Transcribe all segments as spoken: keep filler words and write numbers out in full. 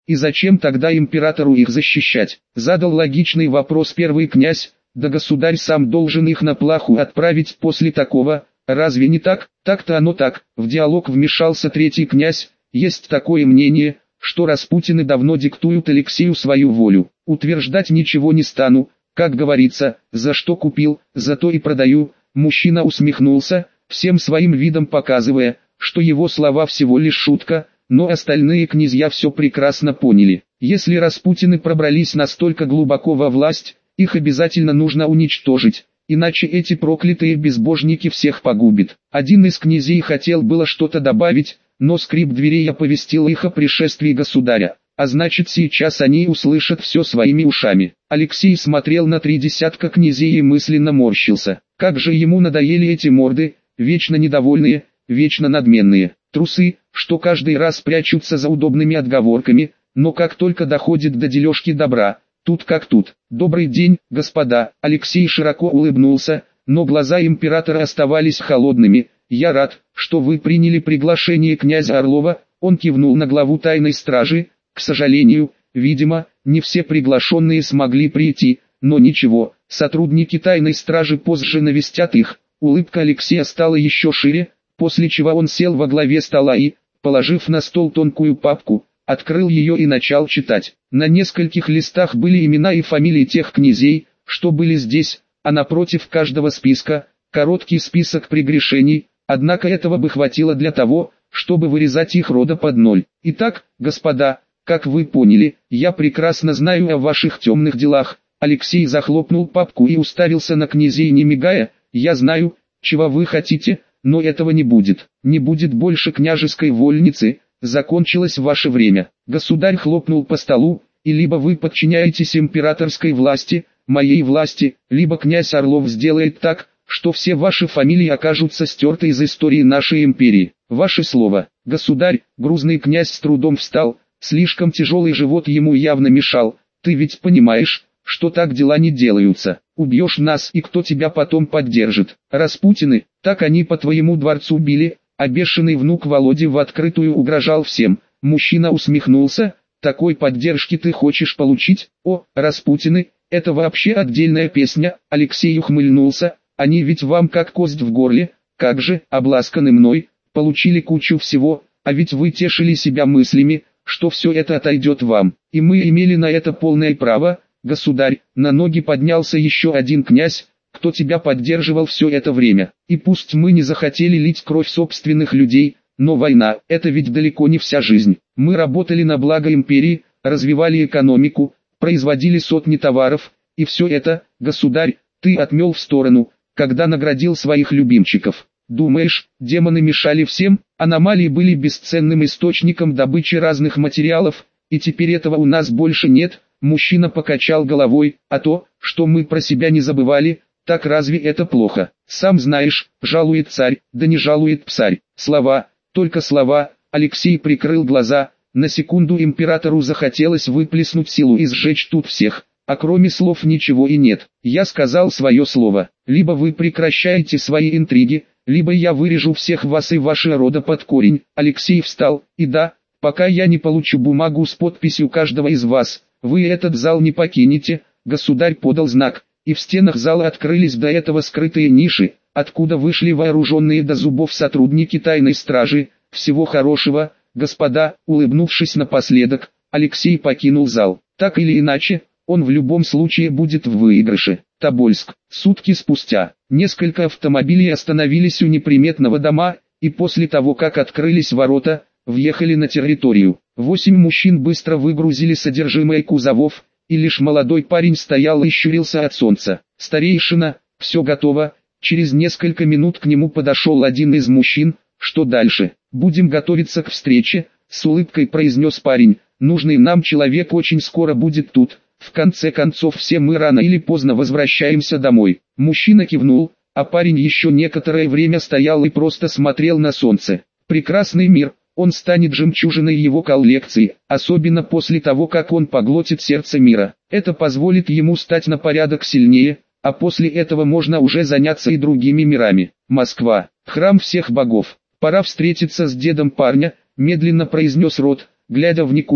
И зачем тогда императору их защищать? Задал логичный вопрос первый князь. Да государь сам должен их на плаху отправить после такого, разве не так? Так-то оно так. В диалог вмешался третий князь. Есть такое мнение, что Распутины давно диктуют Алексею свою волю. Утверждать ничего не стану, как говорится, за что купил, за то и продаю. Мужчина усмехнулся, всем своим видом показывая, что его слова всего лишь шутка, но остальные князья все прекрасно поняли. Если Распутины пробрались настолько глубоко во власть, их обязательно нужно уничтожить, иначе эти проклятые безбожники всех погубят. Один из князей хотел было что-то добавить, но скрип дверей оповестил их о пришествии государя, а значит сейчас они услышат все своими ушами. Алексей смотрел на три десятка князей и мысленно морщился. Как же ему надоели эти морды, вечно недовольные, вечно надменные, трусы, что каждый раз прячутся за удобными отговорками, но как только доходит до дележки добра, тут как тут. «Добрый день, господа!» Алексей широко улыбнулся, но глаза императора оставались холодными. «Я рад, что вы приняли приглашение князя Орлова», он кивнул на главу тайной стражи. «К сожалению, видимо, не все приглашенные смогли прийти, но ничего, сотрудники тайной стражи позже навестят их». Улыбка Алексея стала еще шире, после чего он сел во главе стола и, положив на стол тонкую папку, открыл ее и начал читать. На нескольких листах были имена и фамилии тех князей, что были здесь, а напротив каждого списка – короткий список прегрешений, однако этого бы хватило для того, чтобы вырезать их рода под ноль. «Итак, господа, как вы поняли, я прекрасно знаю о ваших темных делах». Алексей захлопнул папку и уставился на князей не мигая. «Я знаю, чего вы хотите, но этого не будет. Не будет больше княжеской вольницы. Закончилось ваше время». Государь хлопнул по столу, «и либо вы подчиняетесь императорской власти, моей власти, либо князь Орлов сделает так, что все ваши фамилии окажутся стерты из истории нашей империи. Ваше слово». Государь, грузный князь с трудом встал, слишком тяжелый живот ему явно мешал. «Ты ведь понимаешь, что так дела не делаются. Убьешь нас, и кто тебя потом поддержит? Распутины, так они по твоему дворцу били». А бешеный внук Володи в открытую угрожал всем. Мужчина усмехнулся. «Такой поддержки ты хочешь получить? О, Распутины, это вообще отдельная песня». Алексей ухмыльнулся. «Они ведь вам как кость в горле, как же, обласканы мной, получили кучу всего, а ведь вы тешили себя мыслями, что все это отойдет вам, и мы имели на это полное право». «Государь», на ноги поднялся еще один князь, «кто тебя поддерживал все это время, и пусть мы не захотели лить кровь собственных людей, но война – это ведь далеко не вся жизнь. Мы работали на благо империи, развивали экономику, производили сотни товаров, и все это, государь, ты отмел в сторону, когда наградил своих любимчиков. Думаешь, демоны мешали всем? Аномалии были бесценным источником добычи разных материалов, и теперь этого у нас больше нет». Мужчина покачал головой. «А то, что мы про себя не забывали, так разве это плохо? Сам знаешь, жалует царь, да не жалует псарь». Слова, только слова. Алексей прикрыл глаза. На секунду императору захотелось выплеснуть силу и сжечь тут всех. А кроме слов ничего и нет. «Я сказал свое слово. Либо вы прекращаете свои интриги, либо я вырежу всех вас и ваше рода под корень». Алексей встал. «И да, пока я не получу бумагу с подписью каждого из вас, вы этот зал не покинете». Государь подал знак, и в стенах зала открылись до этого скрытые ниши, откуда вышли вооруженные до зубов сотрудники тайной стражи. «Всего хорошего, господа», улыбнувшись напоследок, Алексей покинул зал. Так или иначе, он в любом случае будет в выигрыше. Тобольск. Сутки спустя, несколько автомобилей остановились у неприметного дома, и после того как открылись ворота, въехали на территорию. Восемь мужчин быстро выгрузили содержимое кузовов, и лишь молодой парень стоял и щурился от солнца. «Старейшина, все готово». Через несколько минут к нему подошел один из мужчин. «Что дальше?» «Будем готовиться к встрече», — с улыбкой произнес парень. «Нужный нам человек очень скоро будет тут. В конце концов все мы рано или поздно возвращаемся домой». Мужчина кивнул, а парень еще некоторое время стоял и просто смотрел на солнце. Прекрасный мир. Он станет жемчужиной его коллекции, особенно после того как он поглотит сердце мира. Это позволит ему стать на порядок сильнее, а после этого можно уже заняться и другими мирами. Москва. Храм всех богов. «Пора встретиться с дедом парня», медленно произнес Рот, глядя в никуда.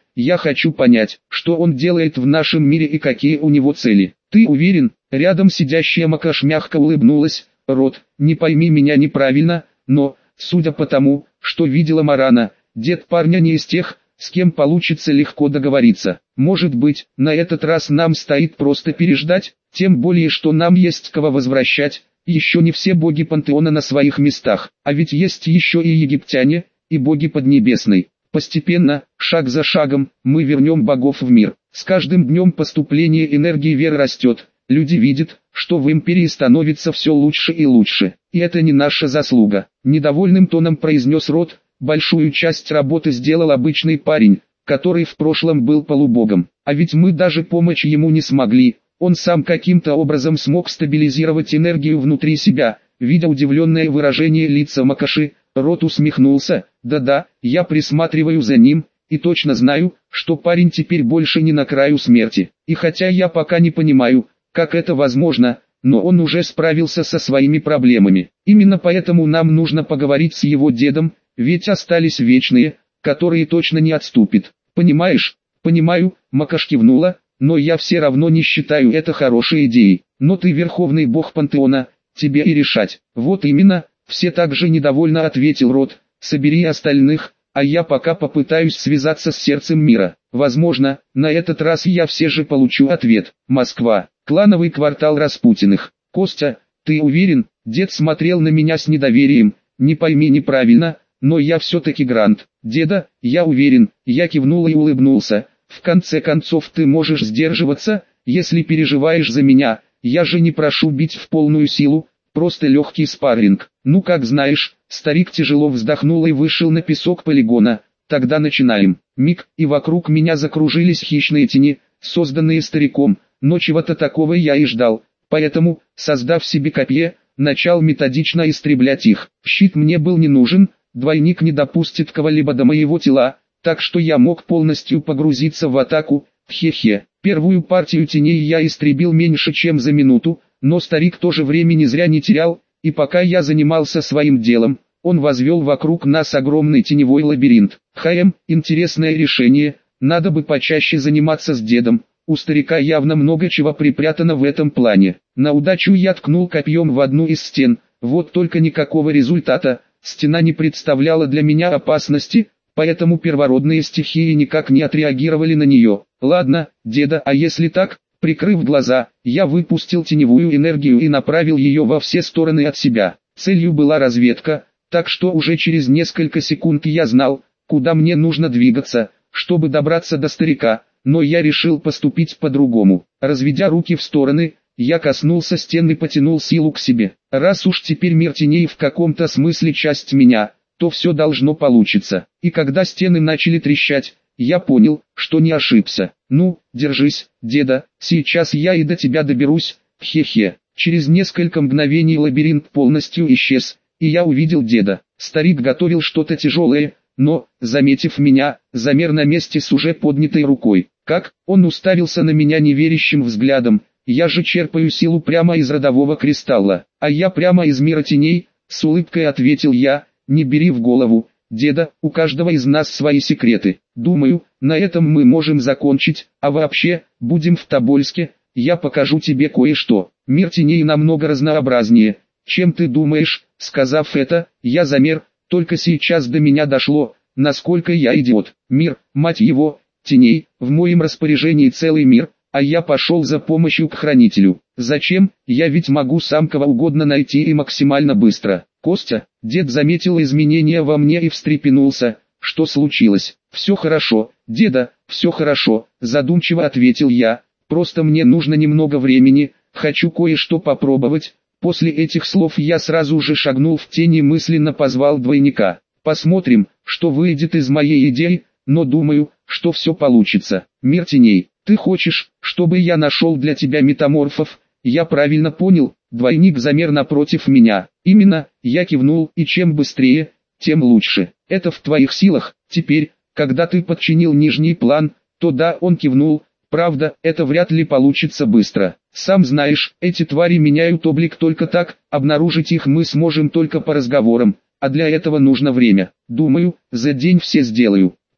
я хочу понять, что он делает в нашем мире и какие у него цели. Ты уверен? Рядом сидящая Макаш мягко улыбнулась. Рот, не пойми меня неправильно, но, судя по тому, что видела Марана, дед парня не из тех, с кем получится легко договориться. Может быть, на этот раз нам стоит просто переждать, тем более что нам есть кого возвращать. Еще не все боги пантеона на своих местах, а ведь есть еще и египтяне, и боги Поднебесной. Постепенно, шаг за шагом, мы вернем богов в мир. С каждым днем поступление энергии веры растет. Люди видят, что в империи становится все лучше и лучше. И это не наша заслуга. Недовольным тоном произнес Рот. Большую часть работы сделал обычный парень, который в прошлом был полубогом. А ведь мы даже помочь ему не смогли. Он сам каким-то образом смог стабилизировать энергию внутри себя. Видя удивленное выражение лица Макаши, Рот усмехнулся. Да-да, я присматриваю за ним, и точно знаю, что парень теперь больше не на краю смерти. И хотя я пока не понимаю, как это возможно, но он уже справился со своими проблемами. Именно поэтому нам нужно поговорить с его дедом, ведь остались вечные, которые точно не отступят. Понимаешь? Понимаю, Макаш кивнула, но я все равно не считаю это хорошей идеей. Но ты верховный бог пантеона, тебе и решать. Вот именно, все так же недовольно ответил Рот. Собери остальных, а я пока попытаюсь связаться с сердцем мира. Возможно, на этот раз я все же получу ответ. Москва. Клановый квартал Распутиных. Костя, ты уверен? Дед смотрел на меня с недоверием. Не пойми неправильно, но я все-таки Грант. Деда, я уверен. Я кивнул и улыбнулся. В конце концов ты можешь сдерживаться, если переживаешь за меня. Я же не прошу бить в полную силу, просто легкий спарринг. Ну как знаешь. Старик тяжело вздохнул и вышел на песок полигона. Тогда начинаем. Миг, и вокруг меня закружились хищные тени, созданные стариком, но чего-то такого я и ждал. Поэтому, создав себе копье, начал методично истреблять их. Щит мне был не нужен, двойник не допустит кого-либо до моего тела, так что я мог полностью погрузиться в атаку. Хе-хе. Первую партию теней я истребил меньше чем за минуту, но старик тоже времени зря не терял, и пока я занимался своим делом, он возвел вокруг нас огромный теневой лабиринт. Хм, интересное решение, надо бы почаще заниматься с дедом, у старика явно много чего припрятано в этом плане. На удачу я ткнул копьем в одну из стен, вот только никакого результата, стена не представляла для меня опасности, поэтому первородные стихии никак не отреагировали на нее. Ладно, деда, а если так? Прикрыв глаза, я выпустил теневую энергию и направил ее во все стороны от себя. Целью была разведка, так что уже через несколько секунд я знал, куда мне нужно двигаться, чтобы добраться до старика, но я решил поступить по-другому. Разведя руки в стороны, я коснулся стен и потянул силу к себе. Раз уж теперь мир теней в каком-то смысле часть меня, то все должно получиться. И когда стены начали трещать, я понял, что не ошибся. Ну, держись, деда, сейчас я и до тебя доберусь. Хе-хе. Через несколько мгновений лабиринт полностью исчез, и я увидел деда. Старик готовил что-то тяжелое, но, заметив меня, замер на месте с уже поднятой рукой. Как? Он уставился на меня неверящим взглядом. Я же черпаю силу прямо из родового кристалла, а я прямо из мира теней, с улыбкой ответил я. Не бери в голову, деда, у каждого из нас свои секреты. Думаю, на этом мы можем закончить, а вообще, будем в Тобольске, я покажу тебе кое-что. Мир теней намного разнообразнее, чем ты думаешь. Сказав это, я замер, только сейчас до меня дошло, насколько я идиот. Мир, мать его, теней, в моем распоряжении целый мир, а я пошел за помощью к хранителю. Зачем? Я ведь могу сам кого угодно найти и максимально быстро. Костя, дед заметил изменения во мне и встрепенулся. Что случилось? Все хорошо, деда, все хорошо, задумчиво ответил я. Просто мне нужно немного времени, хочу кое-что попробовать. После этих слов я сразу же шагнул в тень и мысленно позвал двойника. Посмотрим, что выйдет из моей идеи, но думаю, что все получится. Мир теней, ты хочешь, чтобы я нашел для тебя метаморфов? Я правильно понял? Двойник замер напротив меня. Именно, я кивнул, и чем быстрее, тем лучше. Это в твоих силах. Теперь, когда ты подчинил нижний план, то да, он кивнул. Правда, это вряд ли получится быстро. Сам знаешь, эти твари меняют облик только так, обнаружить их мы сможем только по разговорам, а для этого нужно время. Думаю, за день все сделаю.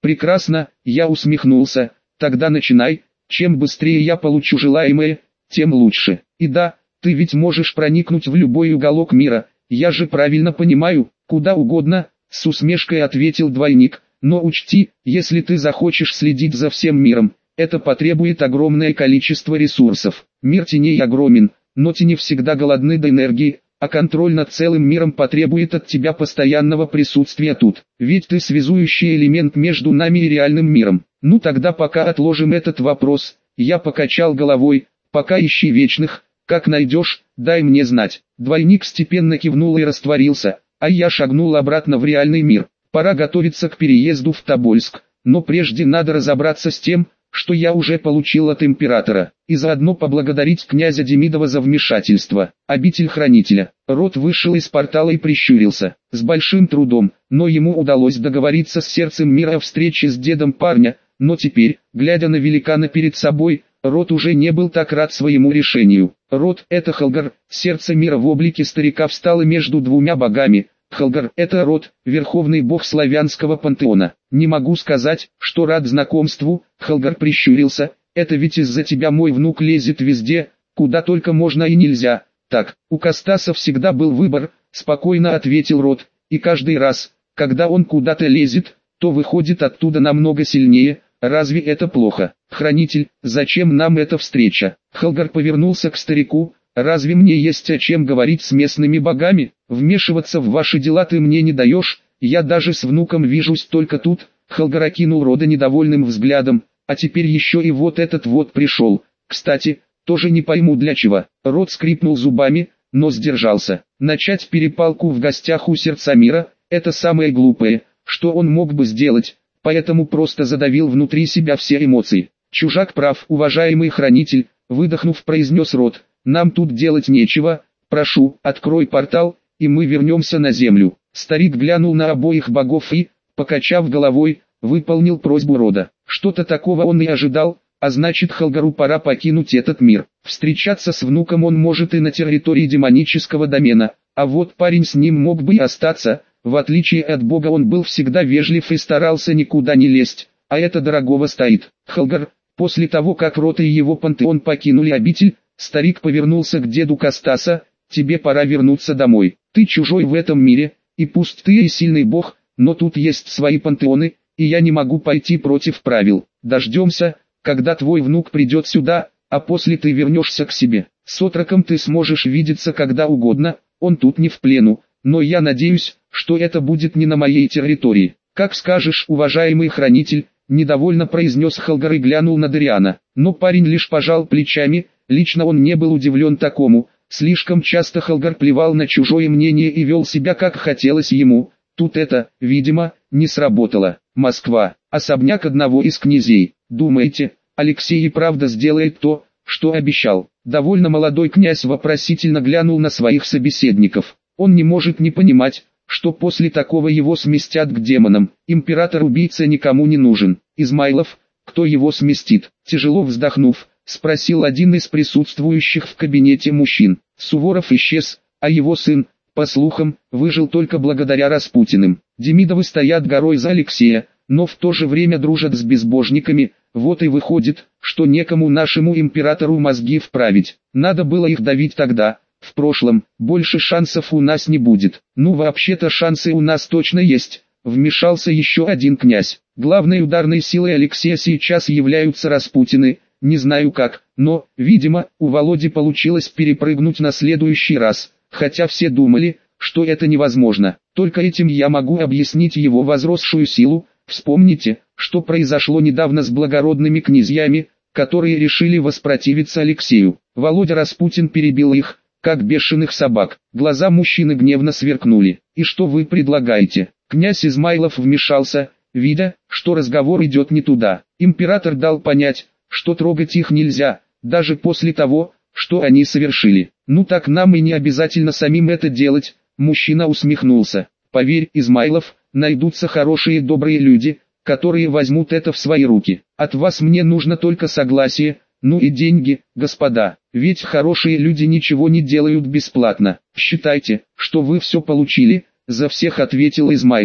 Прекрасно, я усмехнулся, тогда начинай, чем быстрее я получу желаемое, тем лучше. И да, ты ведь можешь проникнуть в любой уголок мира, я же правильно понимаю, куда угодно, с усмешкой ответил двойник, но учти, если ты захочешь следить за всем миром, это потребует огромное количество ресурсов. Мир теней огромен, но тени всегда голодны до энергии, а контроль над целым миром потребует от тебя постоянного присутствия тут. Ведь ты связующий элемент между нами и реальным миром. Ну тогда пока отложим этот вопрос. Я покачал головой, пока ищи вечных, как найдешь, дай мне знать. Двойник степенно кивнул и растворился, а я шагнул обратно в реальный мир. Пора готовиться к переезду в Тобольск, но прежде надо разобраться с тем, что я уже получил от императора, и заодно поблагодарить князя Демидова за вмешательство. Обитель хранителя. Рот вышел из портала и прищурился. С большим трудом, но ему удалось договориться с сердцем мира о встрече с дедом парня, но теперь, глядя на великана перед собой, Рот уже не был так рад своему решению. Рот — это Халгар, сердце мира в облике старика встало между двумя богами. Халгар — это Рот, верховный бог славянского пантеона. Не могу сказать, что рад знакомству, Халгар прищурился, это ведь из-за тебя мой внук лезет везде, куда только можно и нельзя. Так, у Костаса всегда был выбор, спокойно ответил Рот, и каждый раз, когда он куда-то лезет, то выходит оттуда намного сильнее. Разве это плохо? Хранитель, зачем нам эта встреча? Халгар повернулся к старику. Разве мне есть о чем говорить с местными богами? Вмешиваться в ваши дела ты мне не даешь, я даже с внуком вижусь только тут. Халгар окинул Рода недовольным взглядом, а теперь еще и вот этот вот пришел. Кстати, тоже не пойму для чего. Род скрипнул зубами, но сдержался. Начать перепалку в гостях у сердца мира – это самое глупое, что он мог бы сделать, поэтому просто задавил внутри себя все эмоции. Чужак прав, уважаемый хранитель, выдохнув, произнес Род. Нам тут делать нечего, прошу, открой портал, и мы вернемся на землю. Старик глянул на обоих богов и, покачав головой, выполнил просьбу Рода. Что-то такого он и ожидал, а значит Халгару пора покинуть этот мир. Встречаться с внуком он может и на территории демонического домена, а вот парень с ним мог бы и остаться. В отличие от бога он был всегда вежлив и старался никуда не лезть, а это дорогого стоит. Халгар, после того как Род и его пантеон покинули обитель, старик повернулся к деду Костаса, тебе пора вернуться домой. Ты чужой в этом мире, и пусть ты и сильный бог, но тут есть свои пантеоны, и я не могу пойти против правил. Дождемся, когда твой внук придет сюда, а после ты вернешься к себе. С отроком ты сможешь видеться когда угодно, он тут не в плену, но я надеюсь, что это будет не на моей территории. Как скажешь, уважаемый хранитель, недовольно произнес Халгар и глянул на Дариана, но парень лишь пожал плечами. Лично он не был удивлен такому, слишком часто Халгар плевал на чужое мнение и вел себя как хотелось ему. Тут это, видимо, не сработало. Москва, особняк одного из князей. Думаете, Алексей и правда сделает то, что обещал? Довольно молодой князь вопросительно глянул на своих собеседников. Он не может не понимать, что после такого его сместят к демонам. Император-убийца никому не нужен. Измайлов, кто его сместит? Тяжело вздохнув, спросил один из присутствующих в кабинете мужчин. Суворов исчез, а его сын, по слухам, выжил только благодаря Распутиным. Демидовы стоят горой за Алексея, но в то же время дружат с безбожниками. Вот и выходит, что некому нашему императору мозги вправить. Надо было их давить тогда, в прошлом. Больше шансов у нас не будет. Ну вообще-то шансы у нас точно есть. Вмешался еще один князь. Главной ударной силой Алексея сейчас являются Распутины. Не знаю как, но, видимо, у Володи получилось перепрыгнуть на следующий раз, хотя все думали, что это невозможно. Только этим я могу объяснить его возросшую силу. Вспомните, что произошло недавно с благородными князьями, которые решили воспротивиться Алексею. Володя Распутин перебил их, как бешеных собак. Глаза мужчины гневно сверкнули. И что вы предлагаете? Князь Измайлов вмешался, видя, что разговор идет не туда. Император дал понять, что трогать их нельзя, даже после того, что они совершили. Ну так нам и не обязательно самим это делать, мужчина усмехнулся. Поверь, Измайлов, найдутся хорошие добрые люди, которые возьмут это в свои руки. От вас мне нужно только согласие, ну и деньги, господа, ведь хорошие люди ничего не делают бесплатно. Считайте, что вы все получили, за всех ответил Измайлов.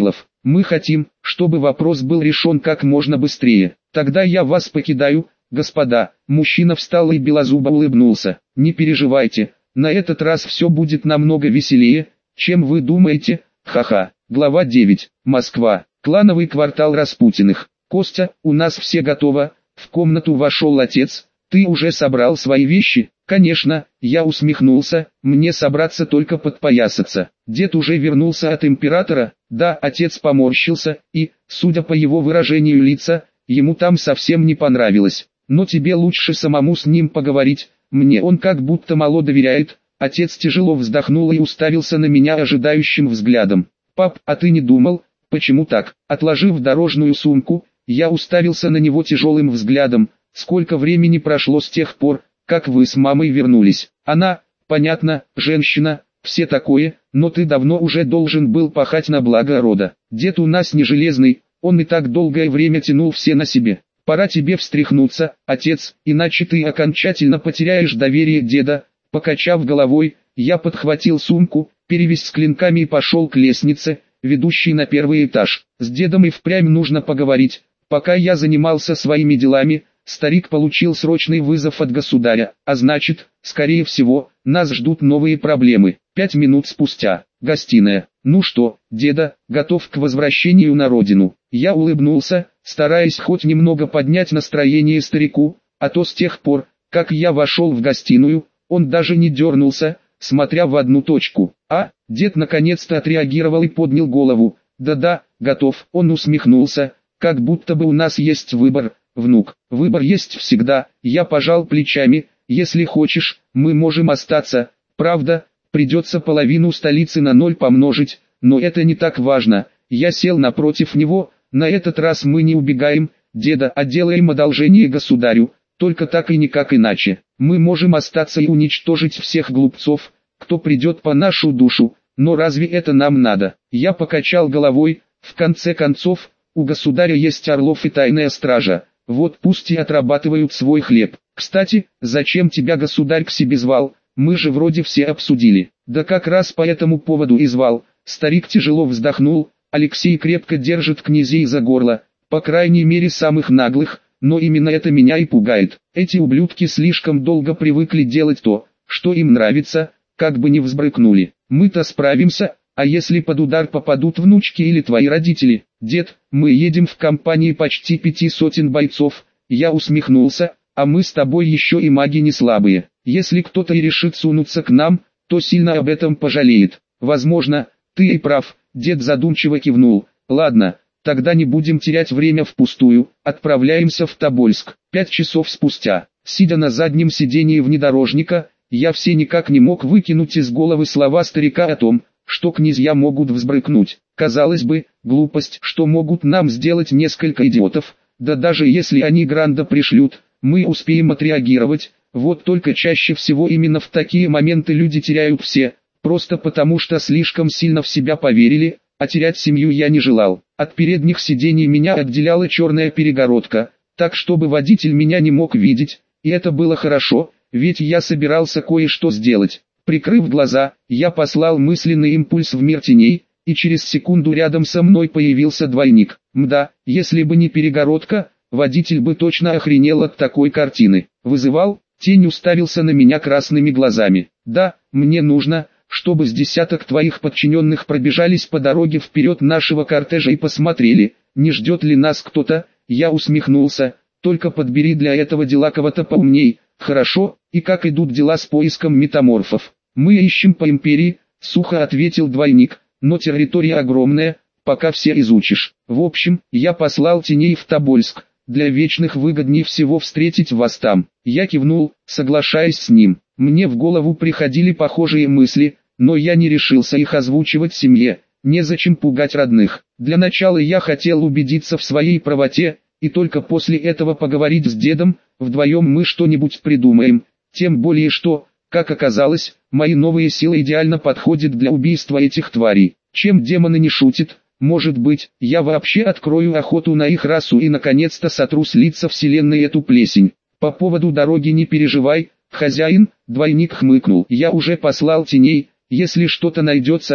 Мы хотим, чтобы вопрос был решен как можно быстрее. Тогда я вас покидаю, господа. Мужчина встал и белозубо улыбнулся. Не переживайте, на этот раз все будет намного веселее, чем вы думаете. Ха-ха. Глава девять. Москва. Клановый квартал Распутиных. Костя, у нас все готово. В комнату вошел отец. Ты уже собрал свои вещи? Конечно, я усмехнулся, мне собраться только подпоясаться. Дед уже вернулся от императора? Да, отец поморщился, и, судя по его выражению лица, ему там совсем не понравилось. Но тебе лучше самому с ним поговорить, мне он как будто мало доверяет. Отец тяжело вздохнул и уставился на меня ожидающим взглядом. Пап, а ты не думал, почему так? Отложив дорожную сумку, я уставился на него тяжелым взглядом. Сколько времени прошло с тех пор, как вы с мамой вернулись? Она, понятно, женщина, все такое, но ты давно уже должен был пахать на благо рода. Дед у нас не железный, он и так долгое время тянул все на себе. Пора тебе встряхнуться, отец, иначе ты окончательно потеряешь доверие деда. Покачав головой, я подхватил сумку, перевязь с клинками и пошел к лестнице, ведущей на первый этаж. С дедом и впрямь нужно поговорить. Пока я занимался своими делами, старик получил срочный вызов от государя, а значит, скорее всего, нас ждут новые проблемы. Пять минут спустя. Гостиная. Ну что, деда, готов к возвращению на родину? Я улыбнулся, стараясь хоть немного поднять настроение старику, а то с тех пор, как я вошел в гостиную, он даже не дернулся, смотря в одну точку. А, дед наконец-то отреагировал и поднял голову. Да-да, готов. Он усмехнулся, как будто бы у нас есть выбор. Внук, выбор есть всегда. Я пожал плечами. Если хочешь, мы можем остаться. Правда, придется половину столицы на ноль помножить, но это не так важно. Я сел напротив него. На этот раз мы не убегаем, деда, а делаем одолжение государю. Только так и никак иначе. Мы можем остаться и уничтожить всех глупцов, кто придет по нашу душу. Но разве это нам надо? Я покачал головой. В конце концов, у государя есть Орлов и тайная стража. Вот пусть и отрабатывают свой хлеб. Кстати, зачем тебя государь к себе звал? Мы же вроде все обсудили. Да как раз по этому поводу и звал. Старик тяжело вздохнул. Алексей крепко держит князей за горло. По крайней мере самых наглых. Но именно это меня и пугает. Эти ублюдки слишком долго привыкли делать то, что им нравится, как бы ни взбрыкнули. Мы-то справимся, а если под удар попадут внучки или твои родители? Дед, мы едем в компании почти пяти сотен бойцов. Я усмехнулся, а мы с тобой еще и маги не слабые. Если кто-то и решит сунуться к нам, то сильно об этом пожалеет. Возможно, ты и прав. Дед задумчиво кивнул. Ладно. Тогда не будем терять время впустую, отправляемся в Тобольск. Пять часов спустя, сидя на заднем сидении внедорожника, я все никак не мог выкинуть из головы слова старика о том, что князья могут взбрыкнуть. Казалось бы, глупость, что могут нам сделать несколько идиотов, да даже если они Гранда пришлют, мы успеем отреагировать. Вот только чаще всего именно в такие моменты люди теряют все, просто потому что слишком сильно в себя поверили, а терять семью я не желал. От передних сидений меня отделяла черная перегородка, так чтобы водитель меня не мог видеть, и это было хорошо, ведь я собирался кое-что сделать. Прикрыв глаза, я послал мысленный импульс в мир теней, и через секунду рядом со мной появился двойник. Мда, если бы не перегородка, водитель бы точно охренел от такой картины. Вызывал? Тень уставился на меня красными глазами. Да, мне нужно, чтобы с десяток твоих подчиненных пробежались по дороге вперед нашего кортежа и посмотрели, не ждет ли нас кто-то. Я усмехнулся. Только подбери для этого дела кого-то поумней. Хорошо, и как идут дела с поиском метаморфов? Мы ищем по империи, сухо ответил двойник, но территория огромная, пока все изучишь. В общем, я послал теней в Тобольск. Для вечных выгоднее всего встретить вас там. Я кивнул, соглашаясь с ним. Мне в голову приходили похожие мысли, но я не решился их озвучивать семье. Незачем пугать родных. Для начала я хотел убедиться в своей правоте, и только после этого поговорить с дедом. Вдвоем мы что-нибудь придумаем. Тем более что, как оказалось, мои новые силы идеально подходят для убийства этих тварей. Чем демоны не шутят, может быть, я вообще открою охоту на их расу и наконец-то сотру с лица вселенной эту плесень. По поводу дороги не переживай, хозяин, двойник хмыкнул. Я уже послал теней, если что-то найдется,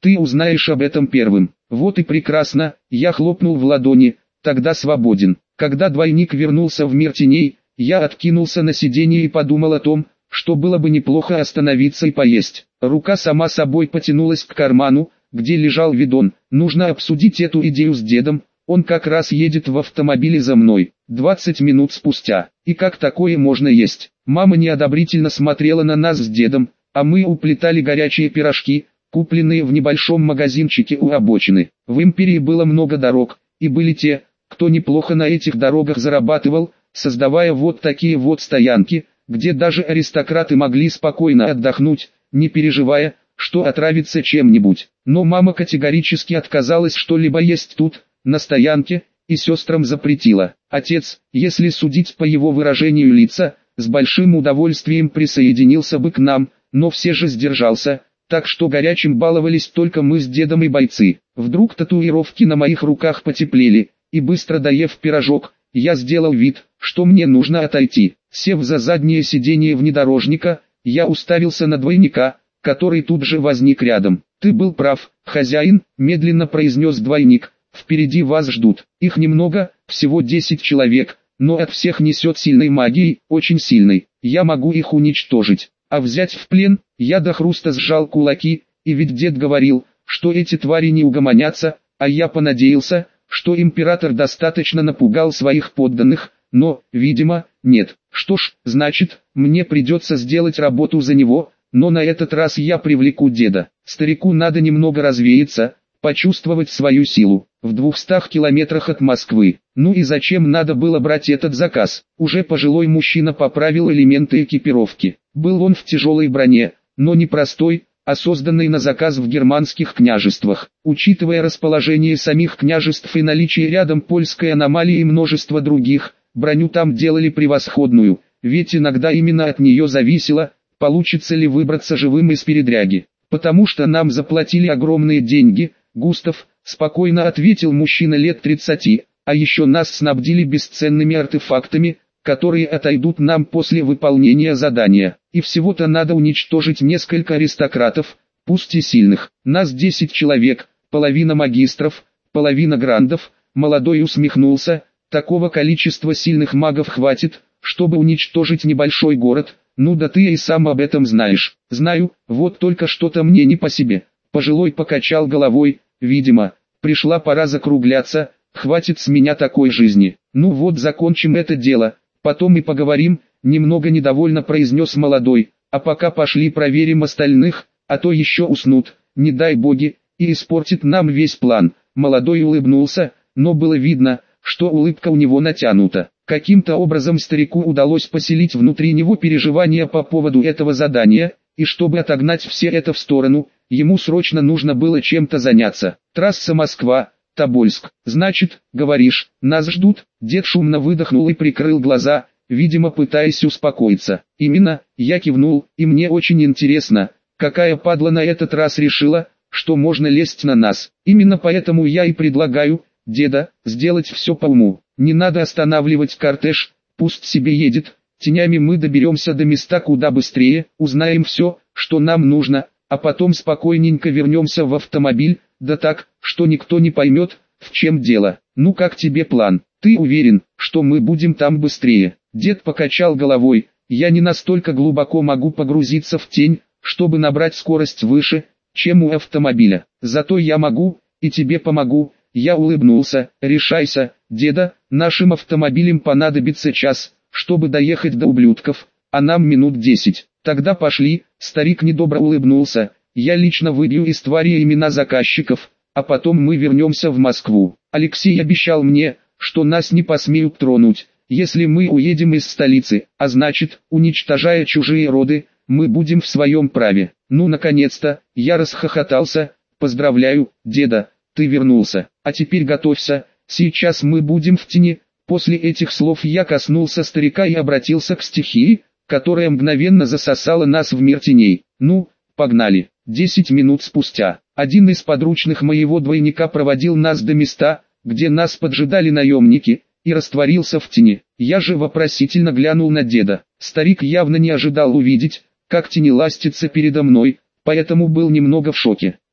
Ты узнаешь об этом первым. Вот и прекрасно, я хлопнул в ладони, тогда свободен. Когда двойник вернулся в мир теней, я откинулся на сиденье и подумал о том, что было бы неплохо остановиться и поесть. Рука сама собой потянулась к карману, где лежал бидон. Нужно обсудить эту идею с дедом, он как раз едет в автомобиле за мной. двадцать минут спустя. И как такое можно есть? Мама неодобрительно смотрела на нас с дедом, а мы уплетали горячие пирожки, купленные в небольшом магазинчике у обочины. В империи было много дорог, и были те, кто неплохо на этих дорогах зарабатывал, создавая вот такие вот стоянки, где даже аристократы могли спокойно отдохнуть, не переживая, что отравится чем-нибудь. Но мама категорически отказалась что-либо есть тут, на стоянке, и сестрам запретила. Отец, если судить по его выражению лица, с большим удовольствием присоединился бы к нам, но все же сдержался, так что горячим баловались только мы с дедом и бойцы. Вдруг татуировки на моих руках потеплели, и быстро доев пирожок, я сделал вид, что мне нужно отойти. Сев за заднее сиденье внедорожника, я уставился на двойника, который тут же возник рядом. «Ты был прав, хозяин», — медленно произнес двойник, — «впереди вас ждут. Их немного, всего десять человек, но от всех несет сильной магией, очень сильной. Я могу их уничтожить. А взять в плен?» Я до хруста сжал кулаки, и ведь дед говорил, что эти твари не угомонятся, а я понадеялся, что император достаточно напугал своих подданных, но, видимо, нет. Что ж, значит, мне придется сделать работу за него, но на этот раз я привлеку деда. Старику надо немного развеяться, почувствовать свою силу. В двухстах километрах от Москвы. Ну и зачем надо было брать этот заказ? Уже пожилой мужчина поправил элементы экипировки. Был он в тяжелой броне, но не простой, а созданный на заказ в германских княжествах. Учитывая расположение самих княжеств и наличие рядом польской аномалии и множество других, броню там делали превосходную, ведь иногда именно от нее зависело, получится ли выбраться живым из передряги. «Потому что нам заплатили огромные деньги», Густав, спокойно ответил мужчина лет тридцати, «а еще нас снабдили бесценными артефактами, которые отойдут нам после выполнения задания. И всего-то надо уничтожить несколько аристократов, пусть и сильных. Нас десять человек, половина магистров, половина грандов». Молодой усмехнулся, «такого количества сильных магов хватит, чтобы уничтожить небольшой город. Ну да ты и сам об этом знаешь». «Знаю, вот только что-то мне не по себе». Пожилой покачал головой, видимо, пришла пора закругляться, хватит с меня такой жизни. «Ну вот закончим это дело, потом и поговорим», немного недовольно произнес молодой, «а пока пошли проверим остальных, а то еще уснут, не дай боги, и испортит нам весь план». Молодой улыбнулся, но было видно, что улыбка у него натянута. Каким-то образом старику удалось поселить внутри него переживания по поводу этого задания, и чтобы отогнать все это в сторону, ему срочно нужно было чем-то заняться. «Трасса Москва, Тобольск. Значит, говоришь, нас ждут?» Дед шумно выдохнул и прикрыл глаза, видимо пытаясь успокоиться. «Именно», я кивнул, «и мне очень интересно, какая падла на этот раз решила, что можно лезть на нас. Именно поэтому я и предлагаю, деда, сделать все по уму. Не надо останавливать кортеж, пусть себе едет, тенями мы доберемся до места куда быстрее, узнаем все, что нам нужно, а потом спокойненько вернемся в автомобиль, да так, что никто не поймет, в чем дело. Ну как тебе план? Ты уверен, что мы будем там быстрее?» Дед покачал головой, «Я не настолько глубоко могу погрузиться в тень, чтобы набрать скорость выше, чем у автомобиля. Зато я могу, и тебе помогу». Я улыбнулся, «Решайся, деда, нашим автомобилем понадобится час, чтобы доехать до ублюдков, а нам минут десять. Тогда пошли». Старик недобро улыбнулся, «Я лично выбью из твари имена заказчиков, а потом мы вернемся в Москву. Алексей обещал мне, что нас не посмеют тронуть, если мы уедем из столицы, а значит, уничтожая чужие роды, мы будем в своем праве». Ну наконец-то, я расхохотался, «Поздравляю, деда, ты вернулся, а теперь готовься, сейчас мы будем в тени». После этих слов я коснулся старика и обратился к стихии, которая мгновенно засосала нас в мир теней. «Ну, погнали». Десять минут спустя, один из подручных моего двойника проводил нас до места, где нас поджидали наемники, и растворился в тени. Я же вопросительно глянул на деда. Старик явно не ожидал увидеть, как тени ластится передо мной, поэтому был немного в шоке.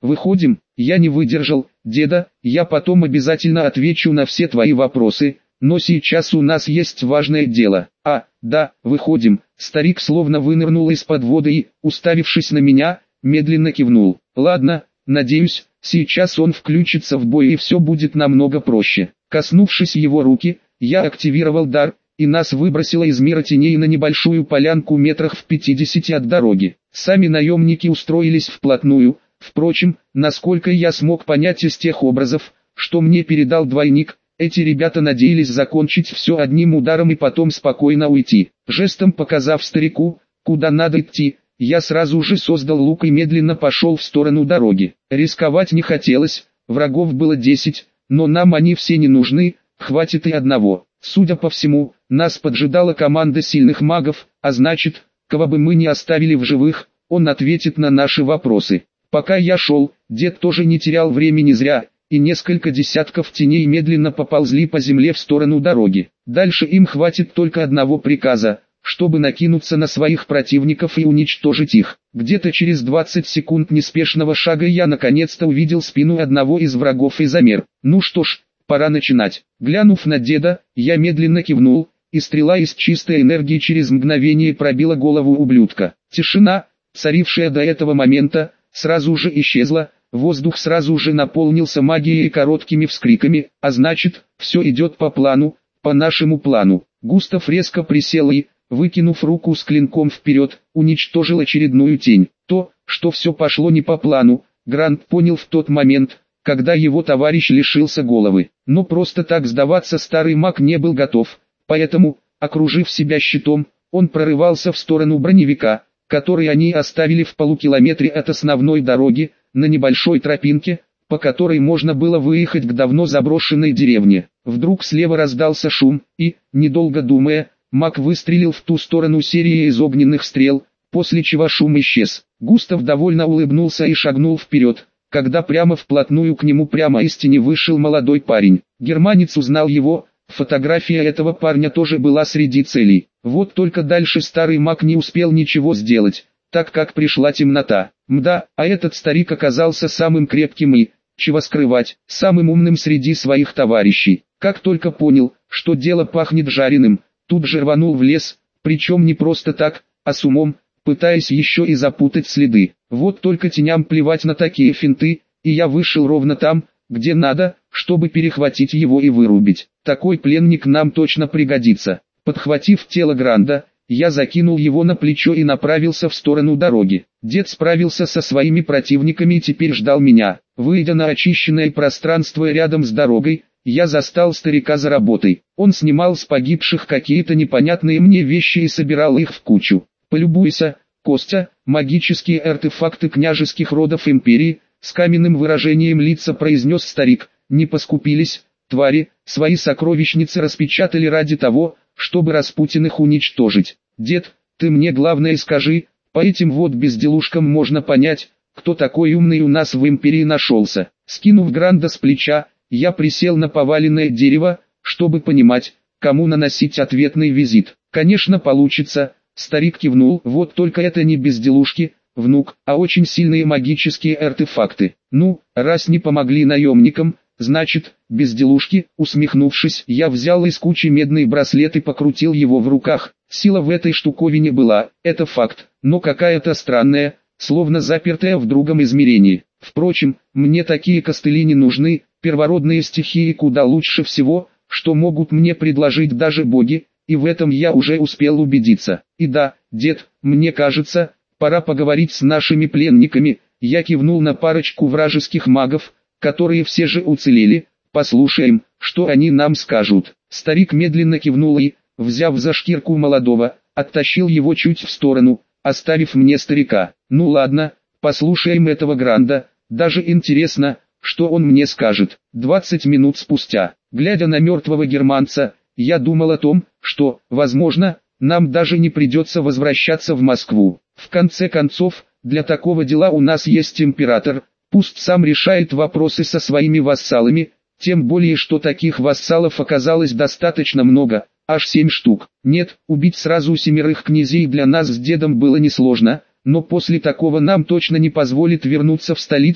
выходим, я не выдержал, деда, я потом обязательно отвечу на все твои вопросы, но сейчас у нас есть важное дело. А, да, выходим. Старик словно вынырнул из-под воды и, уставившись на меня, медленно кивнул. Ладно, надеюсь, сейчас он включится в бой и все будет намного проще. Коснувшись его руки, я активировал дар, и нас выбросило из мира теней на небольшую полянку метрах в пятидесяти от дороги. Сами наемники устроились вплотную. Впрочем, насколько я смог понять из тех образов, что мне передал двойник, эти ребята надеялись закончить все одним ударом и потом спокойно уйти. Жестом показав старику, куда надо идти, я сразу же создал лук и медленно пошел в сторону дороги. Рисковать не хотелось, врагов было десять, но нам они все не нужны, хватит и одного. Судя по всему, нас поджидала команда сильных магов, а значит, кого бы мы ни оставили в живых, он ответит на наши вопросы. Пока я шел, дед тоже не терял времени зря, и несколько десятков теней медленно поползли по земле в сторону дороги. Дальше им хватит только одного приказа, чтобы накинуться на своих противников и уничтожить их. Где-то через двадцать секунд неспешного шага я наконец-то увидел спину одного из врагов и замер. Ну что ж, пора начинать. Глянув на деда, я медленно кивнул, и стрела из чистой энергии через мгновение пробила голову ублюдка. Тишина, царившая до этого момента, сразу же исчезла. Воздух сразу же наполнился магией и короткими вскриками, а значит, все идет по плану, по нашему плану. Густав резко присел и, выкинув руку с клинком вперед, уничтожил очередную тень. То, что все пошло не по плану, Грант понял в тот момент, когда его товарищ лишился головы. Но просто так сдаваться старый маг не был готов, поэтому, окружив себя щитом, он прорывался в сторону броневика, который они оставили в полукилометре от основной дороги, на небольшой тропинке, по которой можно было выехать к давно заброшенной деревне. Вдруг слева раздался шум, и, недолго думая, маг выстрелил в ту сторону серией из огненных стрел, после чего шум исчез. Густав довольно улыбнулся и шагнул вперед, когда прямо вплотную к нему прямо из тени вышел молодой парень. Германец узнал его, фотография этого парня тоже была среди целей. Вот только дальше старый маг не успел ничего сделать, так как пришла темнота. Мда, а этот старик оказался самым крепким и, чего скрывать, самым умным среди своих товарищей. Как только понял, что дело пахнет жареным, тут же рванул в лес, причем не просто так, а с умом, пытаясь еще и запутать следы. Вот только теням плевать на такие финты, и я вышел ровно там, где надо, чтобы перехватить его и вырубить. Такой пленник нам точно пригодится. Подхватив тело Гранда, я закинул его на плечо и направился в сторону дороги. Дед справился со своими противниками и теперь ждал меня. Выйдя на очищенное пространство рядом с дорогой, я застал старика за работой. Он снимал с погибших какие-то непонятные мне вещи и собирал их в кучу. «Полюбуйся, Костя, магические артефакты княжеских родов империи», с каменным выражением лица произнес старик. «Не поскупились, твари, свои сокровищницы распечатали ради того, чтобы Распутиных уничтожить. Дед, ты мне главное скажи, по этим вот безделушкам можно понять, кто такой умный у нас в империи нашелся». Скинув Гранда с плеча, я присел на поваленное дерево, чтобы понимать, кому наносить ответный визит. «Конечно получится», старик кивнул. «Вот только это не безделушки, внук, а очень сильные магические артефакты. Ну, раз не помогли наемникам, значит, безделушки». Усмехнувшись, я взял из кучи медный браслет и покрутил его в руках. Сила в этой штуковине была, это факт, но какая-то странная, словно запертая в другом измерении. Впрочем, мне такие костыли не нужны, первородные стихии куда лучше всего, что могут мне предложить даже боги, и в этом я уже успел убедиться. И да, дед, мне кажется, пора поговорить с нашими пленниками. Я кивнул на парочку вражеских магов, которые все же уцелели. «Послушаем, что они нам скажут». Старик медленно кивнул и, взяв за шкирку молодого, оттащил его чуть в сторону, оставив мне старика. «Ну ладно, послушаем этого Гранда, даже интересно, что он мне скажет». Двадцать минут спустя, глядя на мертвого германца, я думал о том, что, возможно, нам даже не придется возвращаться в Москву. В конце концов, для такого дела у нас есть император, пусть сам решает вопросы со своими вассалами, тем более что таких вассалов оказалось достаточно много, аж семь штук. Нет, убить сразу семерых князей для нас с дедом было несложно, но после такого нам точно не позволит вернуться в столицу,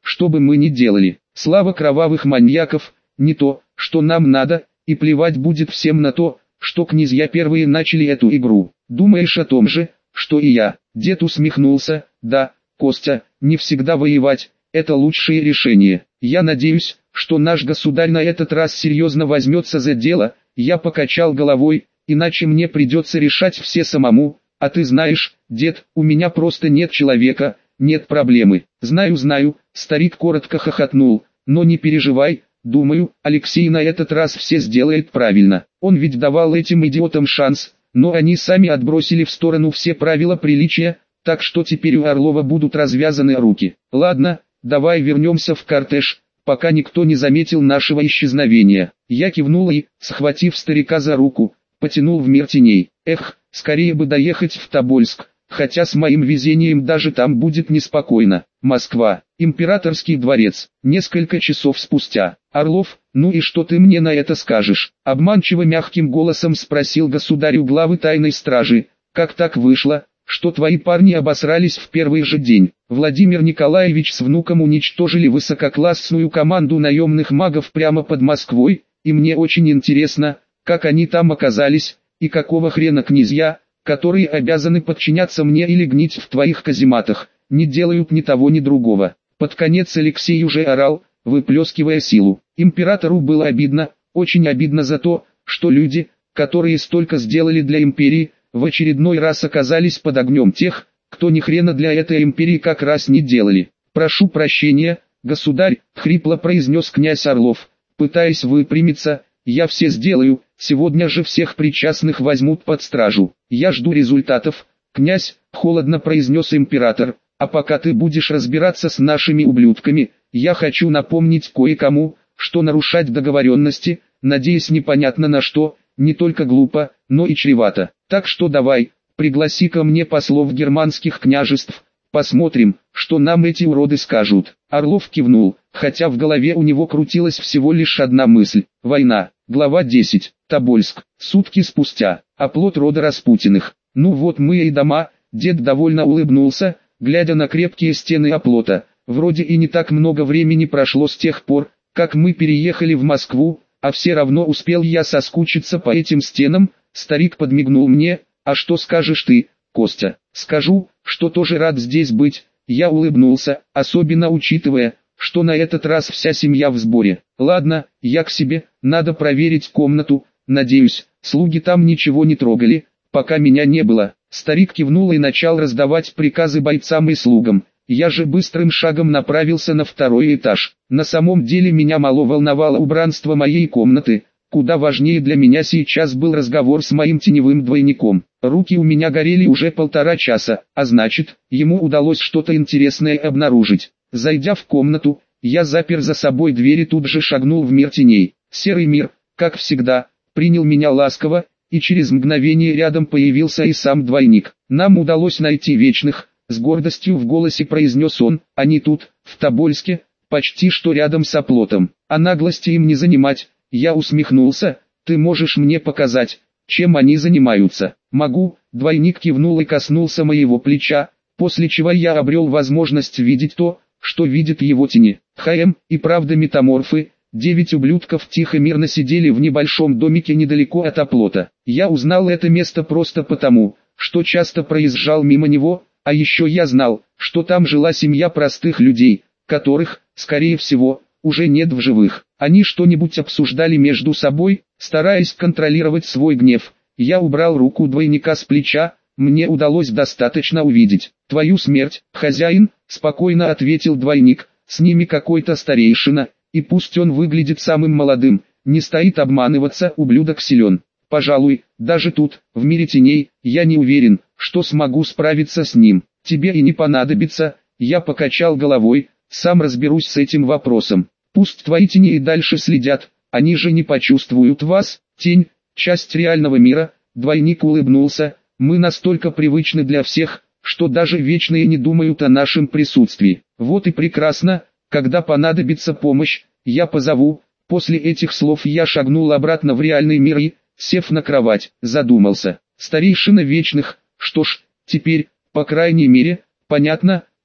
что бы мы ни делали. Слава кровавых маньяков, не то, что нам надо, и плевать будет всем на то, что князья первые начали эту игру. Думаешь о том же, что и я? Дед усмехнулся. Да, Костя, не всегда воевать – это лучшее решение. Я надеюсь, что наш государь на этот раз серьезно возьмется за дело. Я покачал головой, иначе мне придется решать все самому. А ты знаешь, дед, у меня просто нет человека, нет проблемы. Знаю, знаю, старик коротко хохотнул, но не переживай, думаю, Алексей на этот раз все сделает правильно. Он ведь давал этим идиотам шанс, но они сами отбросили в сторону все правила приличия, так что теперь у Орлова будут развязаны руки. Ладно, давай вернемся в кортеж, пока никто не заметил нашего исчезновения. Я кивнул и, схватив старика за руку, потянул в мир теней. Эх, скорее бы доехать в Тобольск, хотя с моим везением даже там будет неспокойно. Москва, Императорский дворец. Несколько часов спустя. Орлов, ну и что ты мне на это скажешь? Обманчиво мягким голосом спросил государь у главы тайной стражи. Как так вышло, что твои парни обосрались в первый же день? Владимир Николаевич с внуком уничтожили высококлассную команду наемных магов прямо под Москвой, и мне очень интересно, как они там оказались, и какого хрена князья, которые обязаны подчиняться мне или гнить в твоих казематах, не делают ни того ни другого. Под конец Алексей уже орал, выплескивая силу. Императору было обидно, очень обидно за то, что люди, которые столько сделали для империи, в очередной раз оказались под огнем тех, кто ни хрена для этой империи как раз не делали. «Прошу прощения, государь», — хрипло произнес князь Орлов, пытаясь выпрямиться, «я все сделаю, сегодня же всех причастных возьмут под стражу. Я жду результатов, князь», — холодно произнес император, «а пока ты будешь разбираться с нашими ублюдками, я хочу напомнить кое-кому, что нарушать договоренности, надеясь непонятно на что, не только глупо, но и чревато. Так что давай, пригласи ко мне послов германских княжеств, посмотрим, что нам эти уроды скажут». Орлов кивнул, хотя в голове у него крутилась всего лишь одна мысль – война. Глава десять. Тобольск. Сутки спустя. Оплот рода Распутиных. Ну вот мы и дома. Дед довольно улыбнулся, глядя на крепкие стены оплота. Вроде и не так много времени прошло с тех пор, как мы переехали в Москву, а все равно успел я соскучиться по этим стенам. Старик подмигнул мне. «А что скажешь ты, Костя?» «Скажу, что тоже рад здесь быть». Я улыбнулся, особенно учитывая, что на этот раз вся семья в сборе. «Ладно, я к себе, надо проверить комнату, надеюсь, слуги там ничего не трогали, пока меня не было». Старик кивнул и начал раздавать приказы бойцам и слугам. Я же быстрым шагом направился на второй этаж. На самом деле меня мало волновало убранство моей комнаты. Куда важнее для меня сейчас был разговор с моим теневым двойником. Руки у меня горели уже полтора часа, а значит, ему удалось что-то интересное обнаружить. Зайдя в комнату, я запер за собой дверь и тут же шагнул в мир теней. Серый мир, как всегда, принял меня ласково, и через мгновение рядом появился и сам двойник. «Нам удалось найти вечных», — с гордостью в голосе произнес он. «Они тут, в Тобольске, почти что рядом с оплотом. А наглости им не занимать». Я усмехнулся. «Ты можешь мне показать, чем они занимаются?» «Могу», — двойник кивнул и коснулся моего плеча, после чего я обрел возможность видеть то, что видит его тени. ХМ, и правда метаморфы. Девять ублюдков тихо мирно сидели в небольшом домике недалеко от оплота. Я узнал это место просто потому, что часто проезжал мимо него, а еще я знал, что там жила семья простых людей, которых, скорее всего, уже нет в живых. Они что-нибудь обсуждали между собой, стараясь контролировать свой гнев. Я убрал руку двойника с плеча, мне удалось достаточно увидеть. «Твою смерть, хозяин», — спокойно ответил двойник, «с ними какой-то старейшина, и пусть он выглядит самым молодым, не стоит обманываться, ублюдок силен. Пожалуй, даже тут, в мире теней, я не уверен, что смогу справиться с ним. Тебе и не понадобится». Я покачал головой, сам разберусь с этим вопросом. Пусть твои тени и дальше следят, они же не почувствуют вас. Тень, часть реального мира. Двойник улыбнулся. Мы настолько привычны для всех, что даже вечные не думают о нашем присутствии. Вот и прекрасно, когда понадобится помощь, я позову. После этих слов я шагнул обратно в реальный мир и, сев на кровать, задумался. Старейшина вечных, что ж, теперь, по крайней мере, понятно,